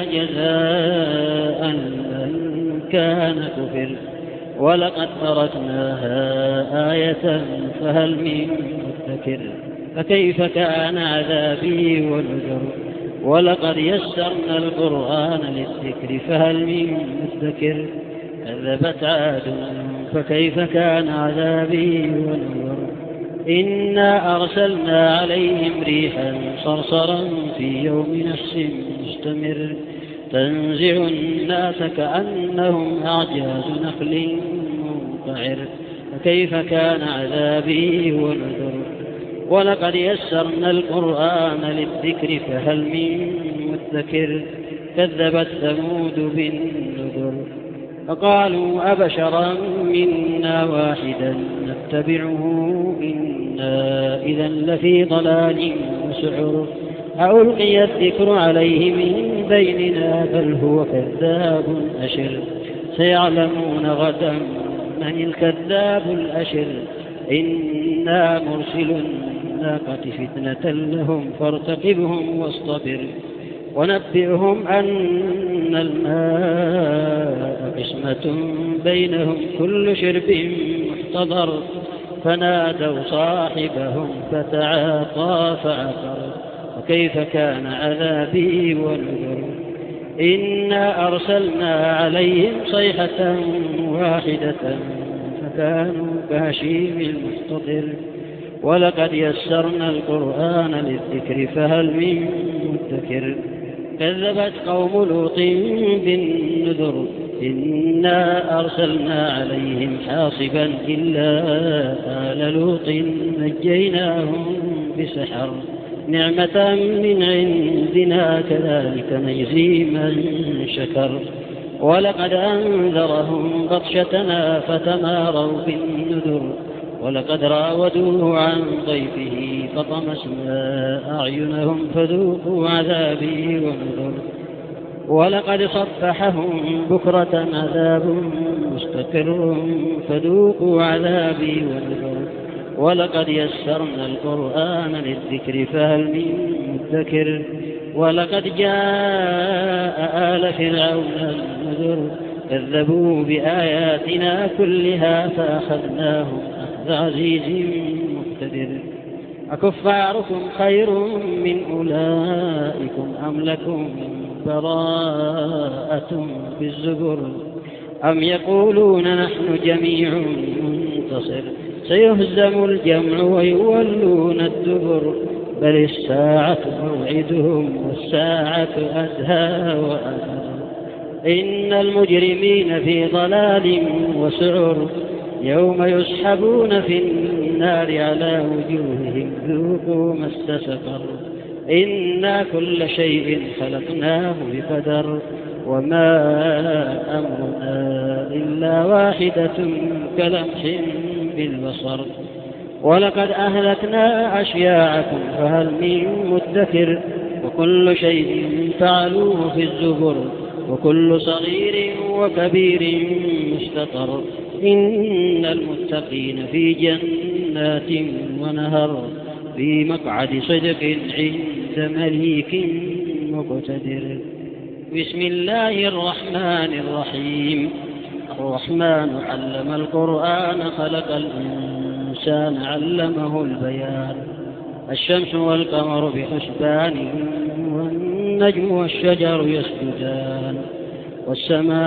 جزاء من كان كفر ولقد تركناها آية فهل من مدكر فكيف كان عذابي ونذر ولقد يسرنا القرآن للذكر فهل من مدكر كذبت عاد فكيف كان عذابي ونذر إنا أرسلنا عليهم ريحا صرصرا في يوم نحس مستمر تنزع الناس كأنهم أعجاز نخل منقعر فكيف كان عذابي ونذر ولقد يسرنا القرآن للذكر فهل من مدكر كذبت ثمود بالنذر فقالوا أبشرا منا واحدا نتبعه إنا إذا لفي ضلال وسعر ألقي الذكر عليه من بيننا بل هو كذاب أشر سيعلمون غدا من الكذاب الأشر إنا مرسل الناقة فتنة لهم فارتقبهم واصطبر ونبئهم أن الماء قسمة بينهم كل شرب محتضر فنادوا صاحبهم فتعاطى فعقر وكيف كان عذابي ونذر إنا أرسلنا عليهم صيحة واحدة فكانوا كهشيم المحتضر ولقد يسرنا القرآن للذكر فهل من مدكر كذبت قوم لوط بالنذر إنا أرسلنا عليهم حاصبا إلا آل لوط نجيناهم بسحر نعمة من عندنا كذلك نجزي من شكر ولقد أنذرهم بطشتنا فتماروا بالنذر ولقد راودوه عن ضيفه فطمسنا أعينهم فذوقوا عذابي ونذر ولقد صبحهم بكرة عذاب مستقر فذوقوا عذابي ونذر ولقد يسرنا القرآن للذكر فهل من مدكر ولقد جاء آل فرعون النذر كذبوا بآياتنا كلها فأخذناهم أخذ عزيز مقتدر أكفاركم خير من أولئكم أم لكم براءة بالزبر أم يقولون نحن جميع منتصر سيهزم الجمع ويولون الدبر بل الساعة موعدهم والساعة أدهى وأمر إن المجرمين في ضلال وسعر يوم يسحبون في النار على وجوههم ذوقوا مس سقر إنا كل شيء خلقناه بقدر وما أمرنا إلا واحدة كلمح بالبصر ولقد أهلكنا أشياعكم فهل من مدكر وكل شيء فعلوه في الزبر وكل صغير وكبير مستطر إن المتقين في جنات ونهر في مقعد صدق عند مليك مقتدر بسم الله الرحمن الرحيم الرحمن علم القرآن خلق الإنسان علمه البيان الشمس والقمر بحسبان والنجم والشجر يسجدان والسماء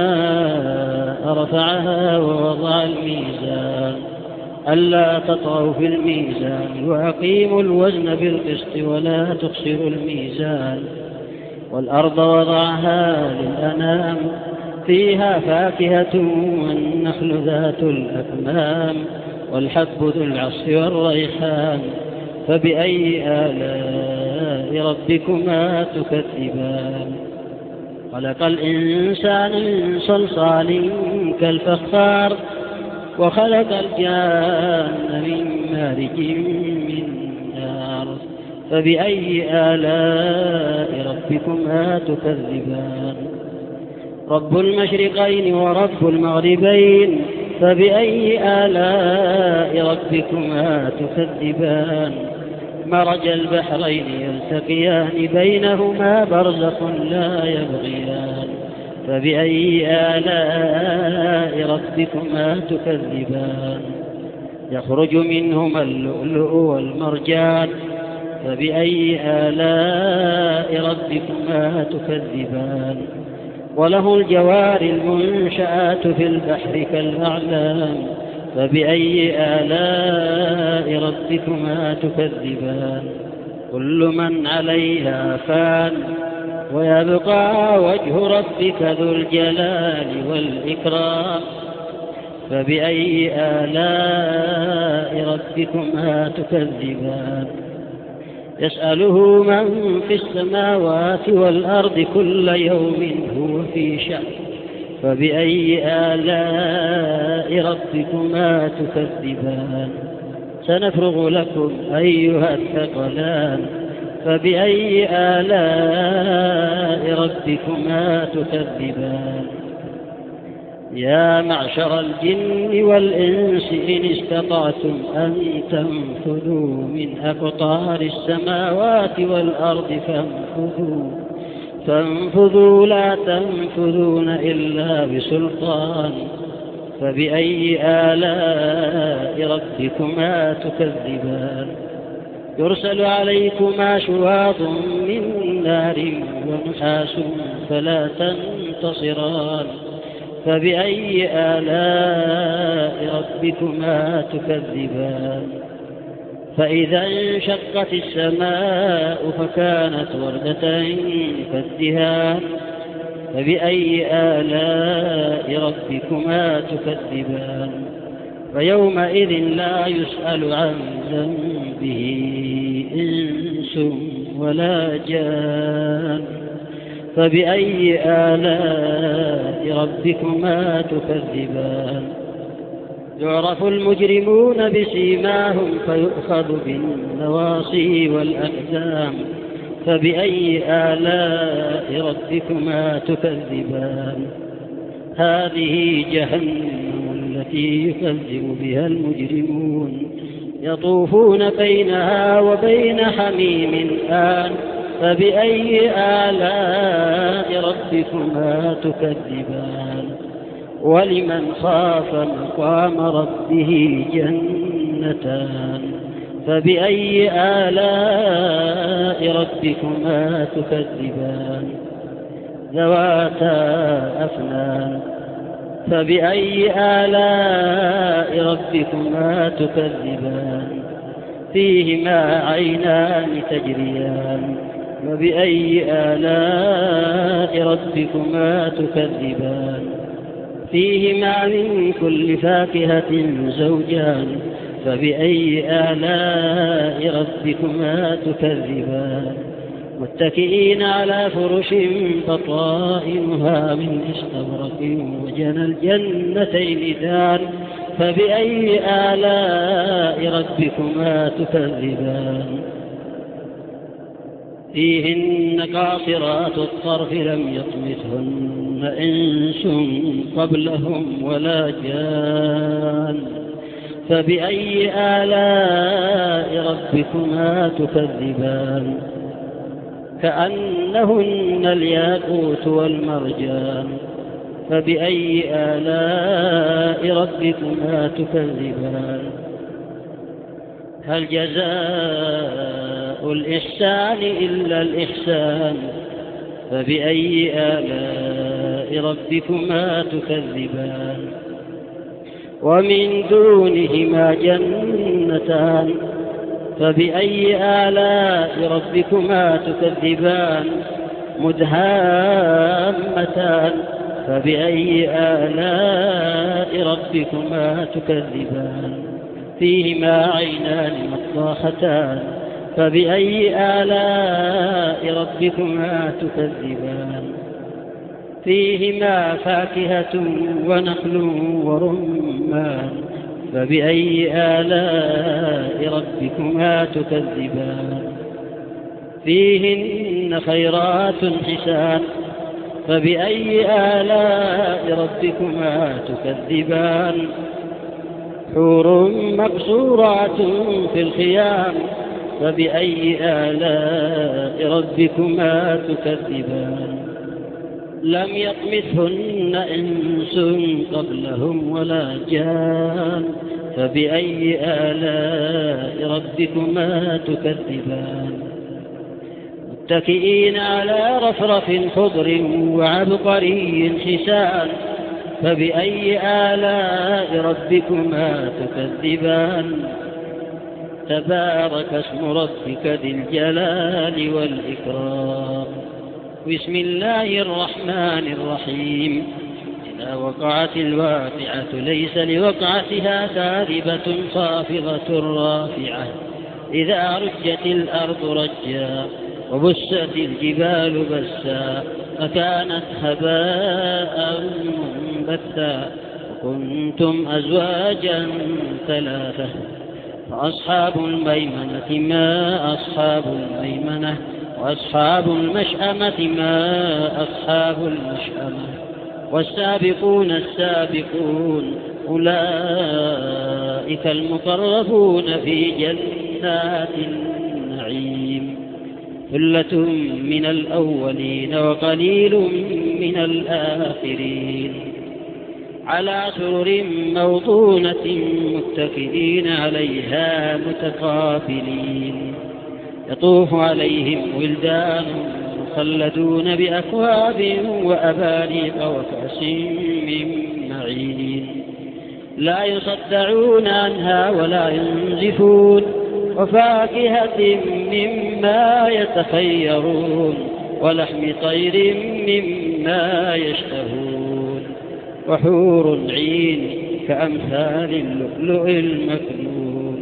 رفعها ووضع الميزان ألا تطغوا في الميزان وأقيموا الوزن بالقسط ولا تخسروا الميزان والأرض وضعها للأنام فيها فاكهة والنخل ذات الأكمام والحب ذو العصف والريحان فبأي آلاء ربكما تكذبان خلق الإنسان من صلصال كالفخار وخلق الجان من مارج من نار فبأي آلاء ربكما تكذبان رب المشرقين ورب المغربين فبأي آلاء ربكما تكذبان مرج البحرين يلتقيان بينهما برزخ لا يبغيان فبأي آلاء ربكما تكذبان يخرج منهما اللؤلؤ والمرجان فبأي آلاء ربكما تكذبان وله الجوار المنشآت في البحر كالأعلام فبأي آلاء ربكما تكذبان كل من عليها فان ويبقى وجه ربك ذو الجلال والإكرام فبأي آلاء ربكما تكذبان يسأله من في السماوات والأرض كل يوم هو في شأن فبأي آلاء ربكما تكذبان سنفرغ لكم أيها الثقلان فبأي آلاء ربكما تكذبان يا معشر الجن والإنس إن استطعتم أن تنفذوا من أقطار السماوات والأرض فانفذوا فانفذوا لا تنفذون إلا بسلطان فبأي آلاء ربكما تكذبان يرسل عليكما شواظ من نار ونحاس فلا تنتصران فبأي آلاء ربكما تكذبان فإذا انشقت السماء فكانت وردة كالدهان فبأي آلاء ربكما تكذبان فيومئذ لا يسأل عن ذنبه إنس ولا جان فبأي آلاء ربكما تكذبان يعرف المجرمون بسيماهم فيؤخذ بالنواصي والأقدام فبأي آلاء ربكما تكذبان هذه جهنم التي يكذب بها المجرمون يطوفون بينها وبين حميم آن فبأي آلاء ربكما تكذبان ولمن خاف مقام ربه جنتان فبأي آلاء ربكما تكذبان ذواتا أفنان فبأي آلاء ربكما تكذبان فيهما عينان تجريان وبأي آلاء ربكما تكذبان فيهما من كل فاكهة زوجان فبأي آلاء ربكما تكذبان متكئين على فرش بطائنها من استبرق وجنى الجنتين دان فبأي آلاء ربكما تكذبان فيهن قاصرات الطرف لم يطمثهن إنس قبلهم ولا جان فبأي آلاء ربكما تكذبان كأنهن الياقوت والمرجان فبأي آلاء ربكما تكذبان هل جزاء الإحسان إلا الإحسان فبأي آلاء ربكما تكذبان ومن دونهما جنتان فبأي آلاء ربكما تكذبان مدهامتان فبأي آلاء ربكما تكذبان فيهما عينان مصاحتان فبأي آلاء ربكما تكذبان فيهما فاكهة ونخل ورمان فبأي آلاء ربكما تكذبان فيهن خيرات حسان فبأي آلاء ربكما تكذبان حور مقصورات في الخيام فبأي آلاء ربكما تكذبان لم يطمثهن إنس قبلهم ولا جان فبأي آلاء ربكما تكذبان متكئين على رفرف خضر وعبقري حسان فبأي آلاء ربكما تكذبان تبارك اسم ربك ذي الجلال والإكرام بسم الله الرحمن الرحيم إذا وقعت الواقعة ليس لوقعتها كاذبة خافضة رافعة إذا رجت الأرض رجا وبست الجبال بسا فكانت هباء منبثا وكنتم أزواجا ثلاثة فأصحاب الميمنة ما أصحاب الميمنة وأصحاب المشأمة ما أصحاب المشأمة والسابقون السابقون أولئك المقربون في جنات النعيم ثلة من الأولين وقليل من الآخرين على سرر موضونة متكئين عليها متقابلين يطوف عليهم ولدان مخلدون بأكواب وأباريق وكأس من معين لا يصدعون عنها ولا ينزفون وفاكهة مما يتخيرون ولحم طير مما يشتهون وحور عين كأمثال اللؤلؤ المكنون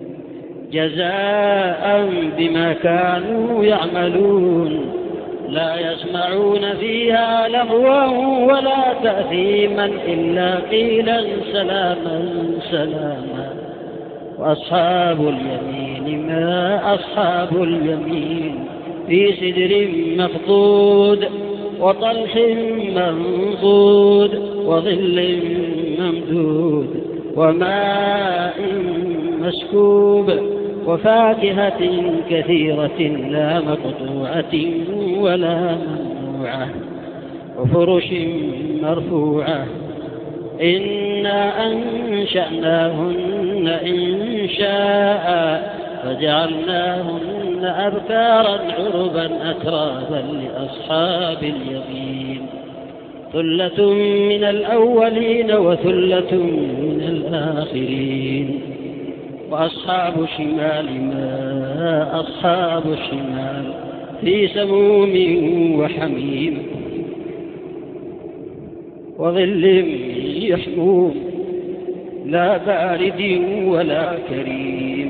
جزاء بما كانوا يعملون لا يسمعون فيها لغوا ولا تأثيما إلا قيلا سلاما سلاما وأصحاب اليمين ما أصحاب اليمين في سدر مخضود وطلح منضود وظل ممدود وماء مسكوب وفاكهة كثيرة لا مقطوعة ولا ممنوعة وفرش مرفوعة إنا أنشأناهن إنشاء فجعلناهن أبكارا عربا أترابا لأصحاب اليمين ثلة من الأولين وثلة من الآخرين وأصحاب الشمال ما أصحاب الشمال في سموم وحميم وظل يحموم لا بارد ولا كريم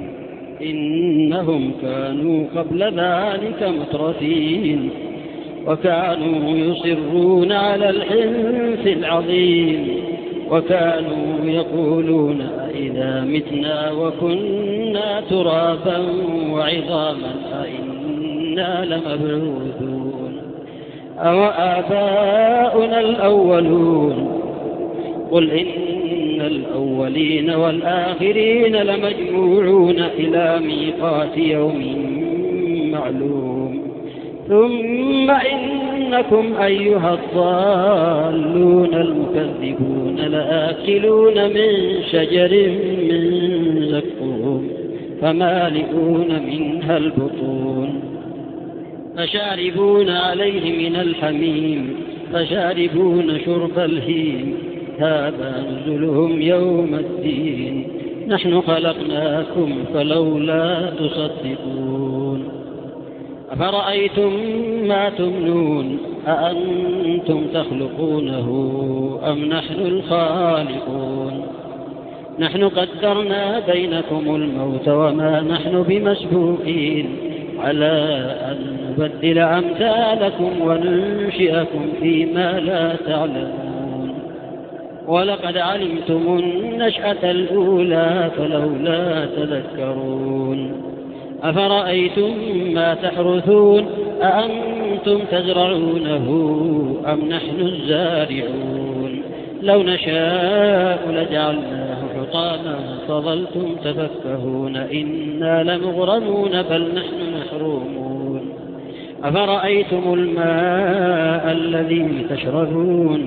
إنهم كانوا قبل ذلك مترفين وكانوا يصرون على الحنث العظيم وكانوا يقولون أئذا متنا وكنا ترابا وعظاما أئنا لمبعوثون أو آباؤنا الأولون قل إن الأولين والآخرين لمجموعون إلى ميقات يوم معلوم ثم إنكم أيها الضالون المكذبون لآكلون من شجر من زقوم فمالئون منها البطون فشاربون عليه من الحميم فشاربون شرب الهيم هذا نزلهم يوم الدين نحن خلقناكم فلولا تصدقون أفرأيتم ما تمنون أأنتم تخلقونه أم نحن الخالقون نحن قدرنا بينكم الموت وما نحن بمسبوقين على أن نبدل أمثالكم وننشئكم فيما لا تعلمون ولقد علمتم النشأة الأولى فلولا تذكرون أفرأيتم ما تحرثون أأنتم تزرعونه أم نحن الزارعون لو نشاء لجعلناه حطاما فظلتم تفكهون إنا لمغرمون بل نحن محرومون أفرأيتم الماء الذي تشربون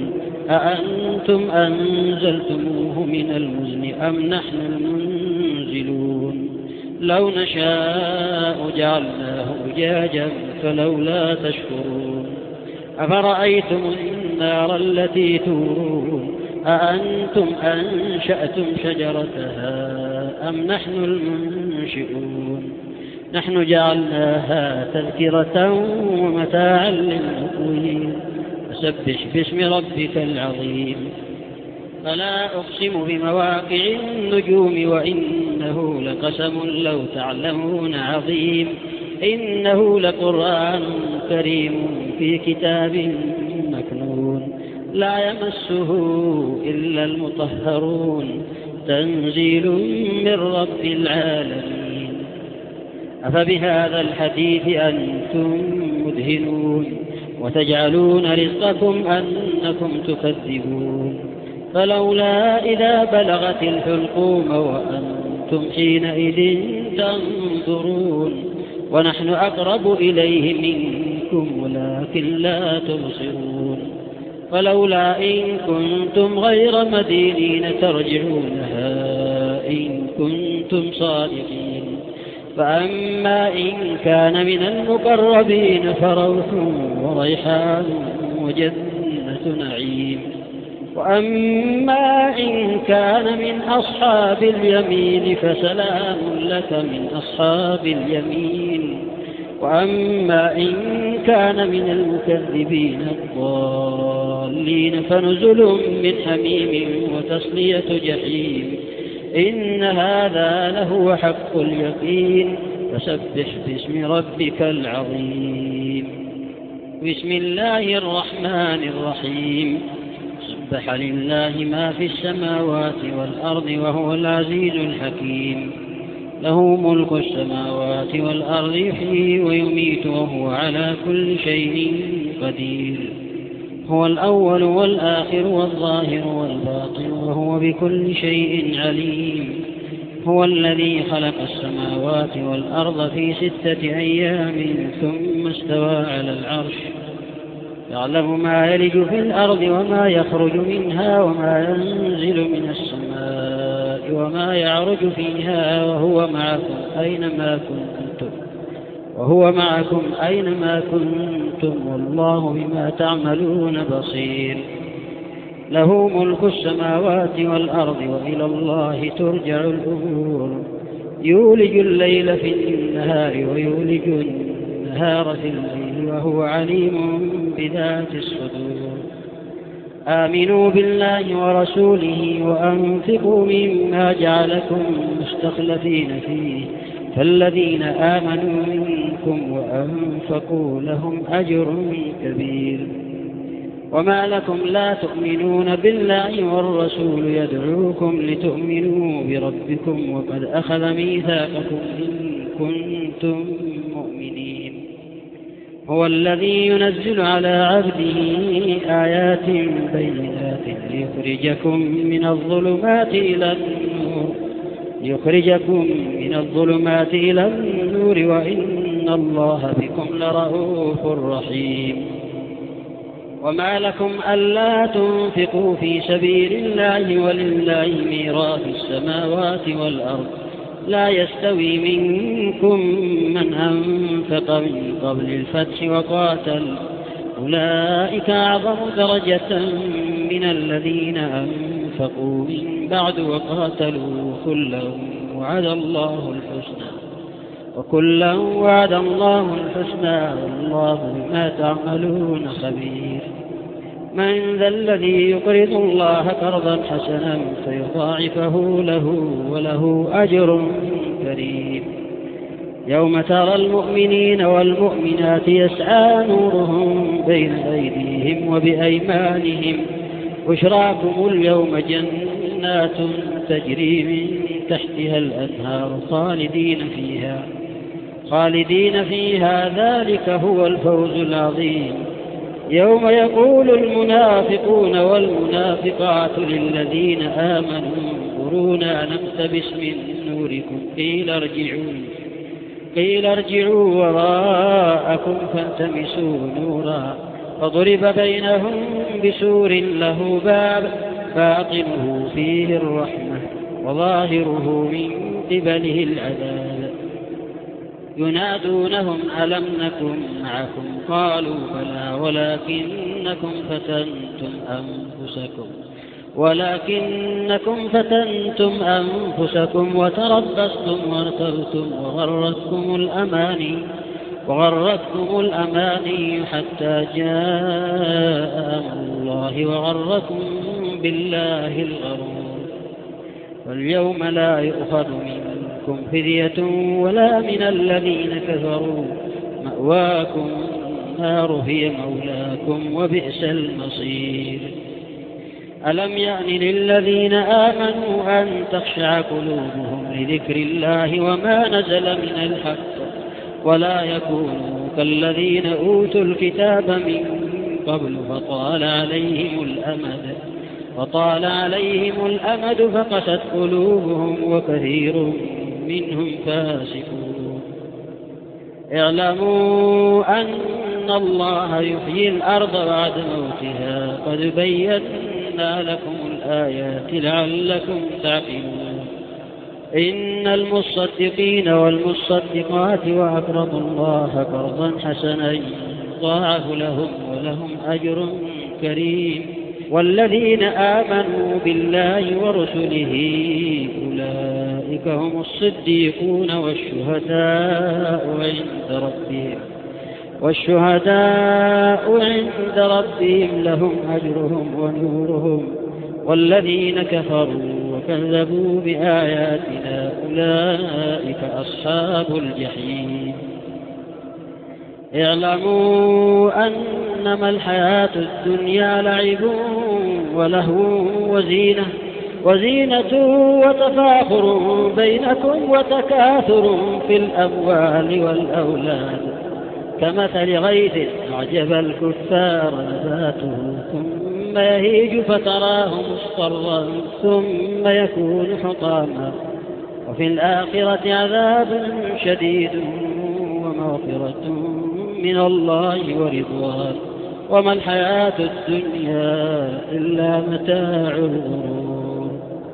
أأنتم أنزلتموه من المزن أم نحن المنزلون لو نشاء جعلناه أجاجا فلولا تشكرون أفرأيتم النار التي تورون أأنتم أنشأتم شجرتها أم نحن المنشئون نحن جعلناها تذكرة ومتاعا للمقوين فسبح باسم ربك العظيم فلا أقسم بمواقع النجوم وإنه لقسم لو تعلمون عظيم إنه لقرآن كريم في كتاب مكنون لا يمسه إلا المطهرون تنزيل من رب العالمين أفبهذا الحديث أنتم مدهنون وتجعلون رزقكم أنكم تكذبون فلولا إذا بلغت الحلقوم وأنتم حينئذ تنظرون ونحن أقرب إليه منكم ولكن لا تبصرون فلولا إن كنتم غير مدينين ترجعونها إن كنتم صادقين فأما إن كان من المقربين فروح وريحان وجنة نعيم وأما إن كان من أصحاب اليمين فسلام لك من أصحاب اليمين وأما إن كان من المكذبين الضالين فنزل من حميم وتصلية جحيم إن هذا لهو حق اليقين فسبح باسم ربك العظيم بسم الله الرحمن الرحيم سبح لله ما في السماوات والأرض وهو العزيز الحكيم له ملك السماوات والأرض يحيي ويميت وهو على كل شيء قدير هو الأول والآخر والظاهر والباطن وهو بكل شيء عليم هو الذي خلق السماوات والأرض في ستة أيام ثم استوى على العرش يعلم ما يلج في الأرض وما يخرج منها وما ينزل من السماء وما يعرج فيها وهو معكم أينما كنتم وهو معكم أينما كنتم والله بما تعملون بصير له ملك السماوات والأرض وإلى الله ترجع الأمور يولج الليل في النهار ويولج النهار في الليل وهو عليم بذات الصدور آمنوا بالله ورسوله وأنفقوا مما جعلكم مستخلفين فيه فالذين آمنوا منكم وأنفقوا لهم أجر كبير وما لكم لا تؤمنون بالله والرسول يدعوكم لتؤمنوا بربكم وقد أخذ ميثاقكم إن كنتم مؤمنين هو الذي ينزل على عبده آيات بينات ليخرجكم من الظلمات إلى النور يخرجكم من الظلمات إلى النور وإن الله بكم لرؤوف رحيم وما لكم ألا تنفقوا في سبيل الله ولله ميراث السماوات والأرض لا يستوي منكم من أنفق من قبل الفتح وقاتل أولئك أعظم درجة من الذين أنفقوا من بعد وقاتلوا كلا وعد الله الحسنى وكلا وعد الله الحسنى والله بما تعملون خبير من ذا الذي يقرض الله قرضا حسنا فيضاعفه له وله أجر كريم يوم ترى المؤمنين والمؤمنات يسعى نورهم بين أيديهم وبأيمانهم بشراكم اليوم جنات تجري من تحتها الأنهار خالدين فيها خالدين فيها ذلك هو الفوز العظيم يوم يقول المنافقون والمنافقات للذين آمنوا انظرونا نقتبس من نوركم قيل ارجعوا قيل ارجعوا وراءكم فالتمسوا نورا فضرب بينهم بسور له باب باطنه فيه الرحمة وظاهره من قبله العذاب ينادونهم ألم نكن معكم قالوا بلى ولكنكم فتنتم أنفسكم ولكنكم فتنتم أنفسكم وتربصتم وارتبتم وغرتكم الأماني وغرتكم الأماني حتى جاء أمر الله وغركم بالله الغرور واليوم لا يؤخذ منكم فدية ولا من الذين كفروا مأواكم النار هي مولاكم وبئس المصير ألم يأن للذين آمنوا أن تخشع قلوبهم لذكر الله وما نزل من الحق ولا يكونوا كالذين أوتوا الكتاب من قبل فطال عليهم الأمد فطال عليهم الأمد فقست قلوبهم وكثير منهم فاسقون اعلموا أن الله يحيي الأرض بعد موتها قد بينا لكم الآيات لعلكم تعقلون إن المصدقين والمصدقات وأقرضوا الله قرضا حسنا يضاعف لهم ولهم أجر كريم والذين آمنوا بالله ورسله أولئك هم الصديقون والشهداء عند ربهم والشهداء عند ربهم لهم أجرهم ونورهم والذين كفروا وكذبوا بآياتنا أولئك أصحاب الجحيم اعلموا أنما الحياة الدنيا لعب ولهو وزينة وزينة وتفاخر بينكم وتكاثر في الأموال والأولاد كمثل غيث أعجب الكفار نباته ثم يهيج فتراه مصفرا ثم يكون حطاما وفي الآخرة عذاب شديد ومغفرة من الله ورضوان وما الحياة الدنيا إلا متاع الغرور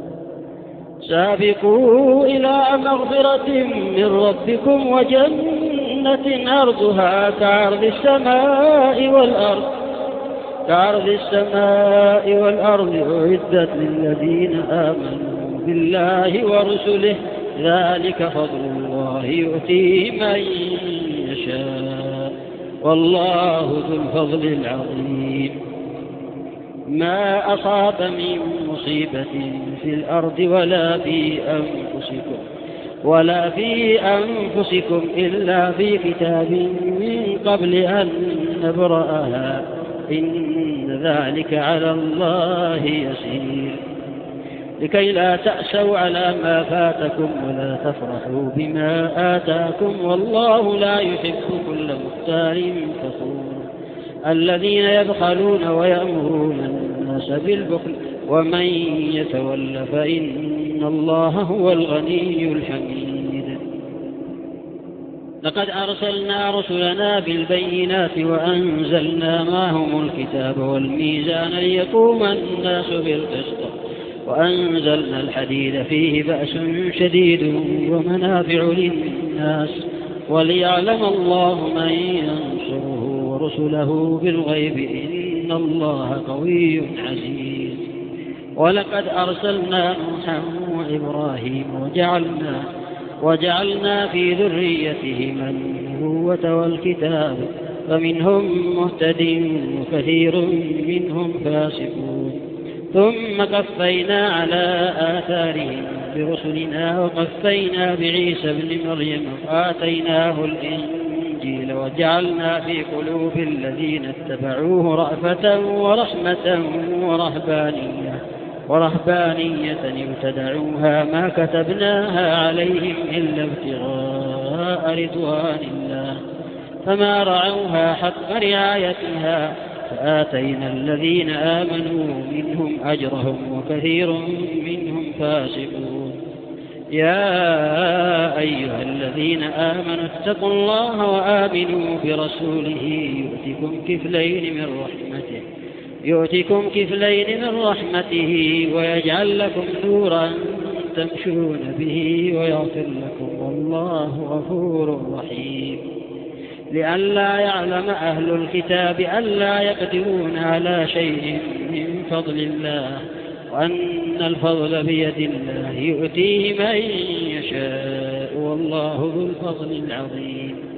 سابقوا إلى مغفرة من ربكم وجنة عرضها كعرض السماء والأرض كعرض السماء والأرض أعدت للذين آمنوا بالله ورسله ذلك فضل الله يؤتيه من يشاء والله ذو الفضل العظيم ما أصاب من مصيبة في الأرض ولا في أنفسكم ولا في أنفسكم إلا في كتاب من قبل أن نبرأها إن ذلك على الله يسير لكي لا تأسوا على ما فاتكم ولا تفرحوا بما آتاكم والله لا يحب كل مختال فخور الذين يبخلون ويأمرون الناس بالبخل ومن يتول فإن الله هو الغني الحميد لقد أرسلنا رسلنا بالبينات وأنزلنا معهم الكتاب والميزان ليقوم الناس بالقسط وأنزلنا الحديد فيه بأس شديد ومنافع للناس وليعلم الله من ينصره ورسله بالغيب إن الله قوي عزيز ولقد أرسلنا نوحا وإبراهيم وجعلنا وجعلنا في ذريتهما النبوة والكتاب فمنهم مهتد وكثير منهم فاسقون ثم قفينا على آثارهم برسلنا وقفينا بعيسى ابن مريم وآتيناه الإنجيل وجعلنا في قلوب الذين اتبعوه رأفة ورحمة ورهبانية ورهبانية ابتدعوها ما كتبناها عليهم إلا ابتغاء رضوان الله فما رعوها حق رعايتها فآتينا الذين آمنوا منهم أجرهم وكثير منهم فاسقون يا أيها الذين آمنوا اتقوا الله وآمنوا برسوله يؤتكم كفلين من رحمته يؤتكم كفلين من رحمته ويجعل لكم نورا تمشون به ويغفر لكم والله غفور رحيم. لئلا يعلم أهل الكتاب ألا يقدرون على شيء من فضل الله وأن الفضل بيد الله يؤتيه من يشاء والله ذو الفضل العظيم.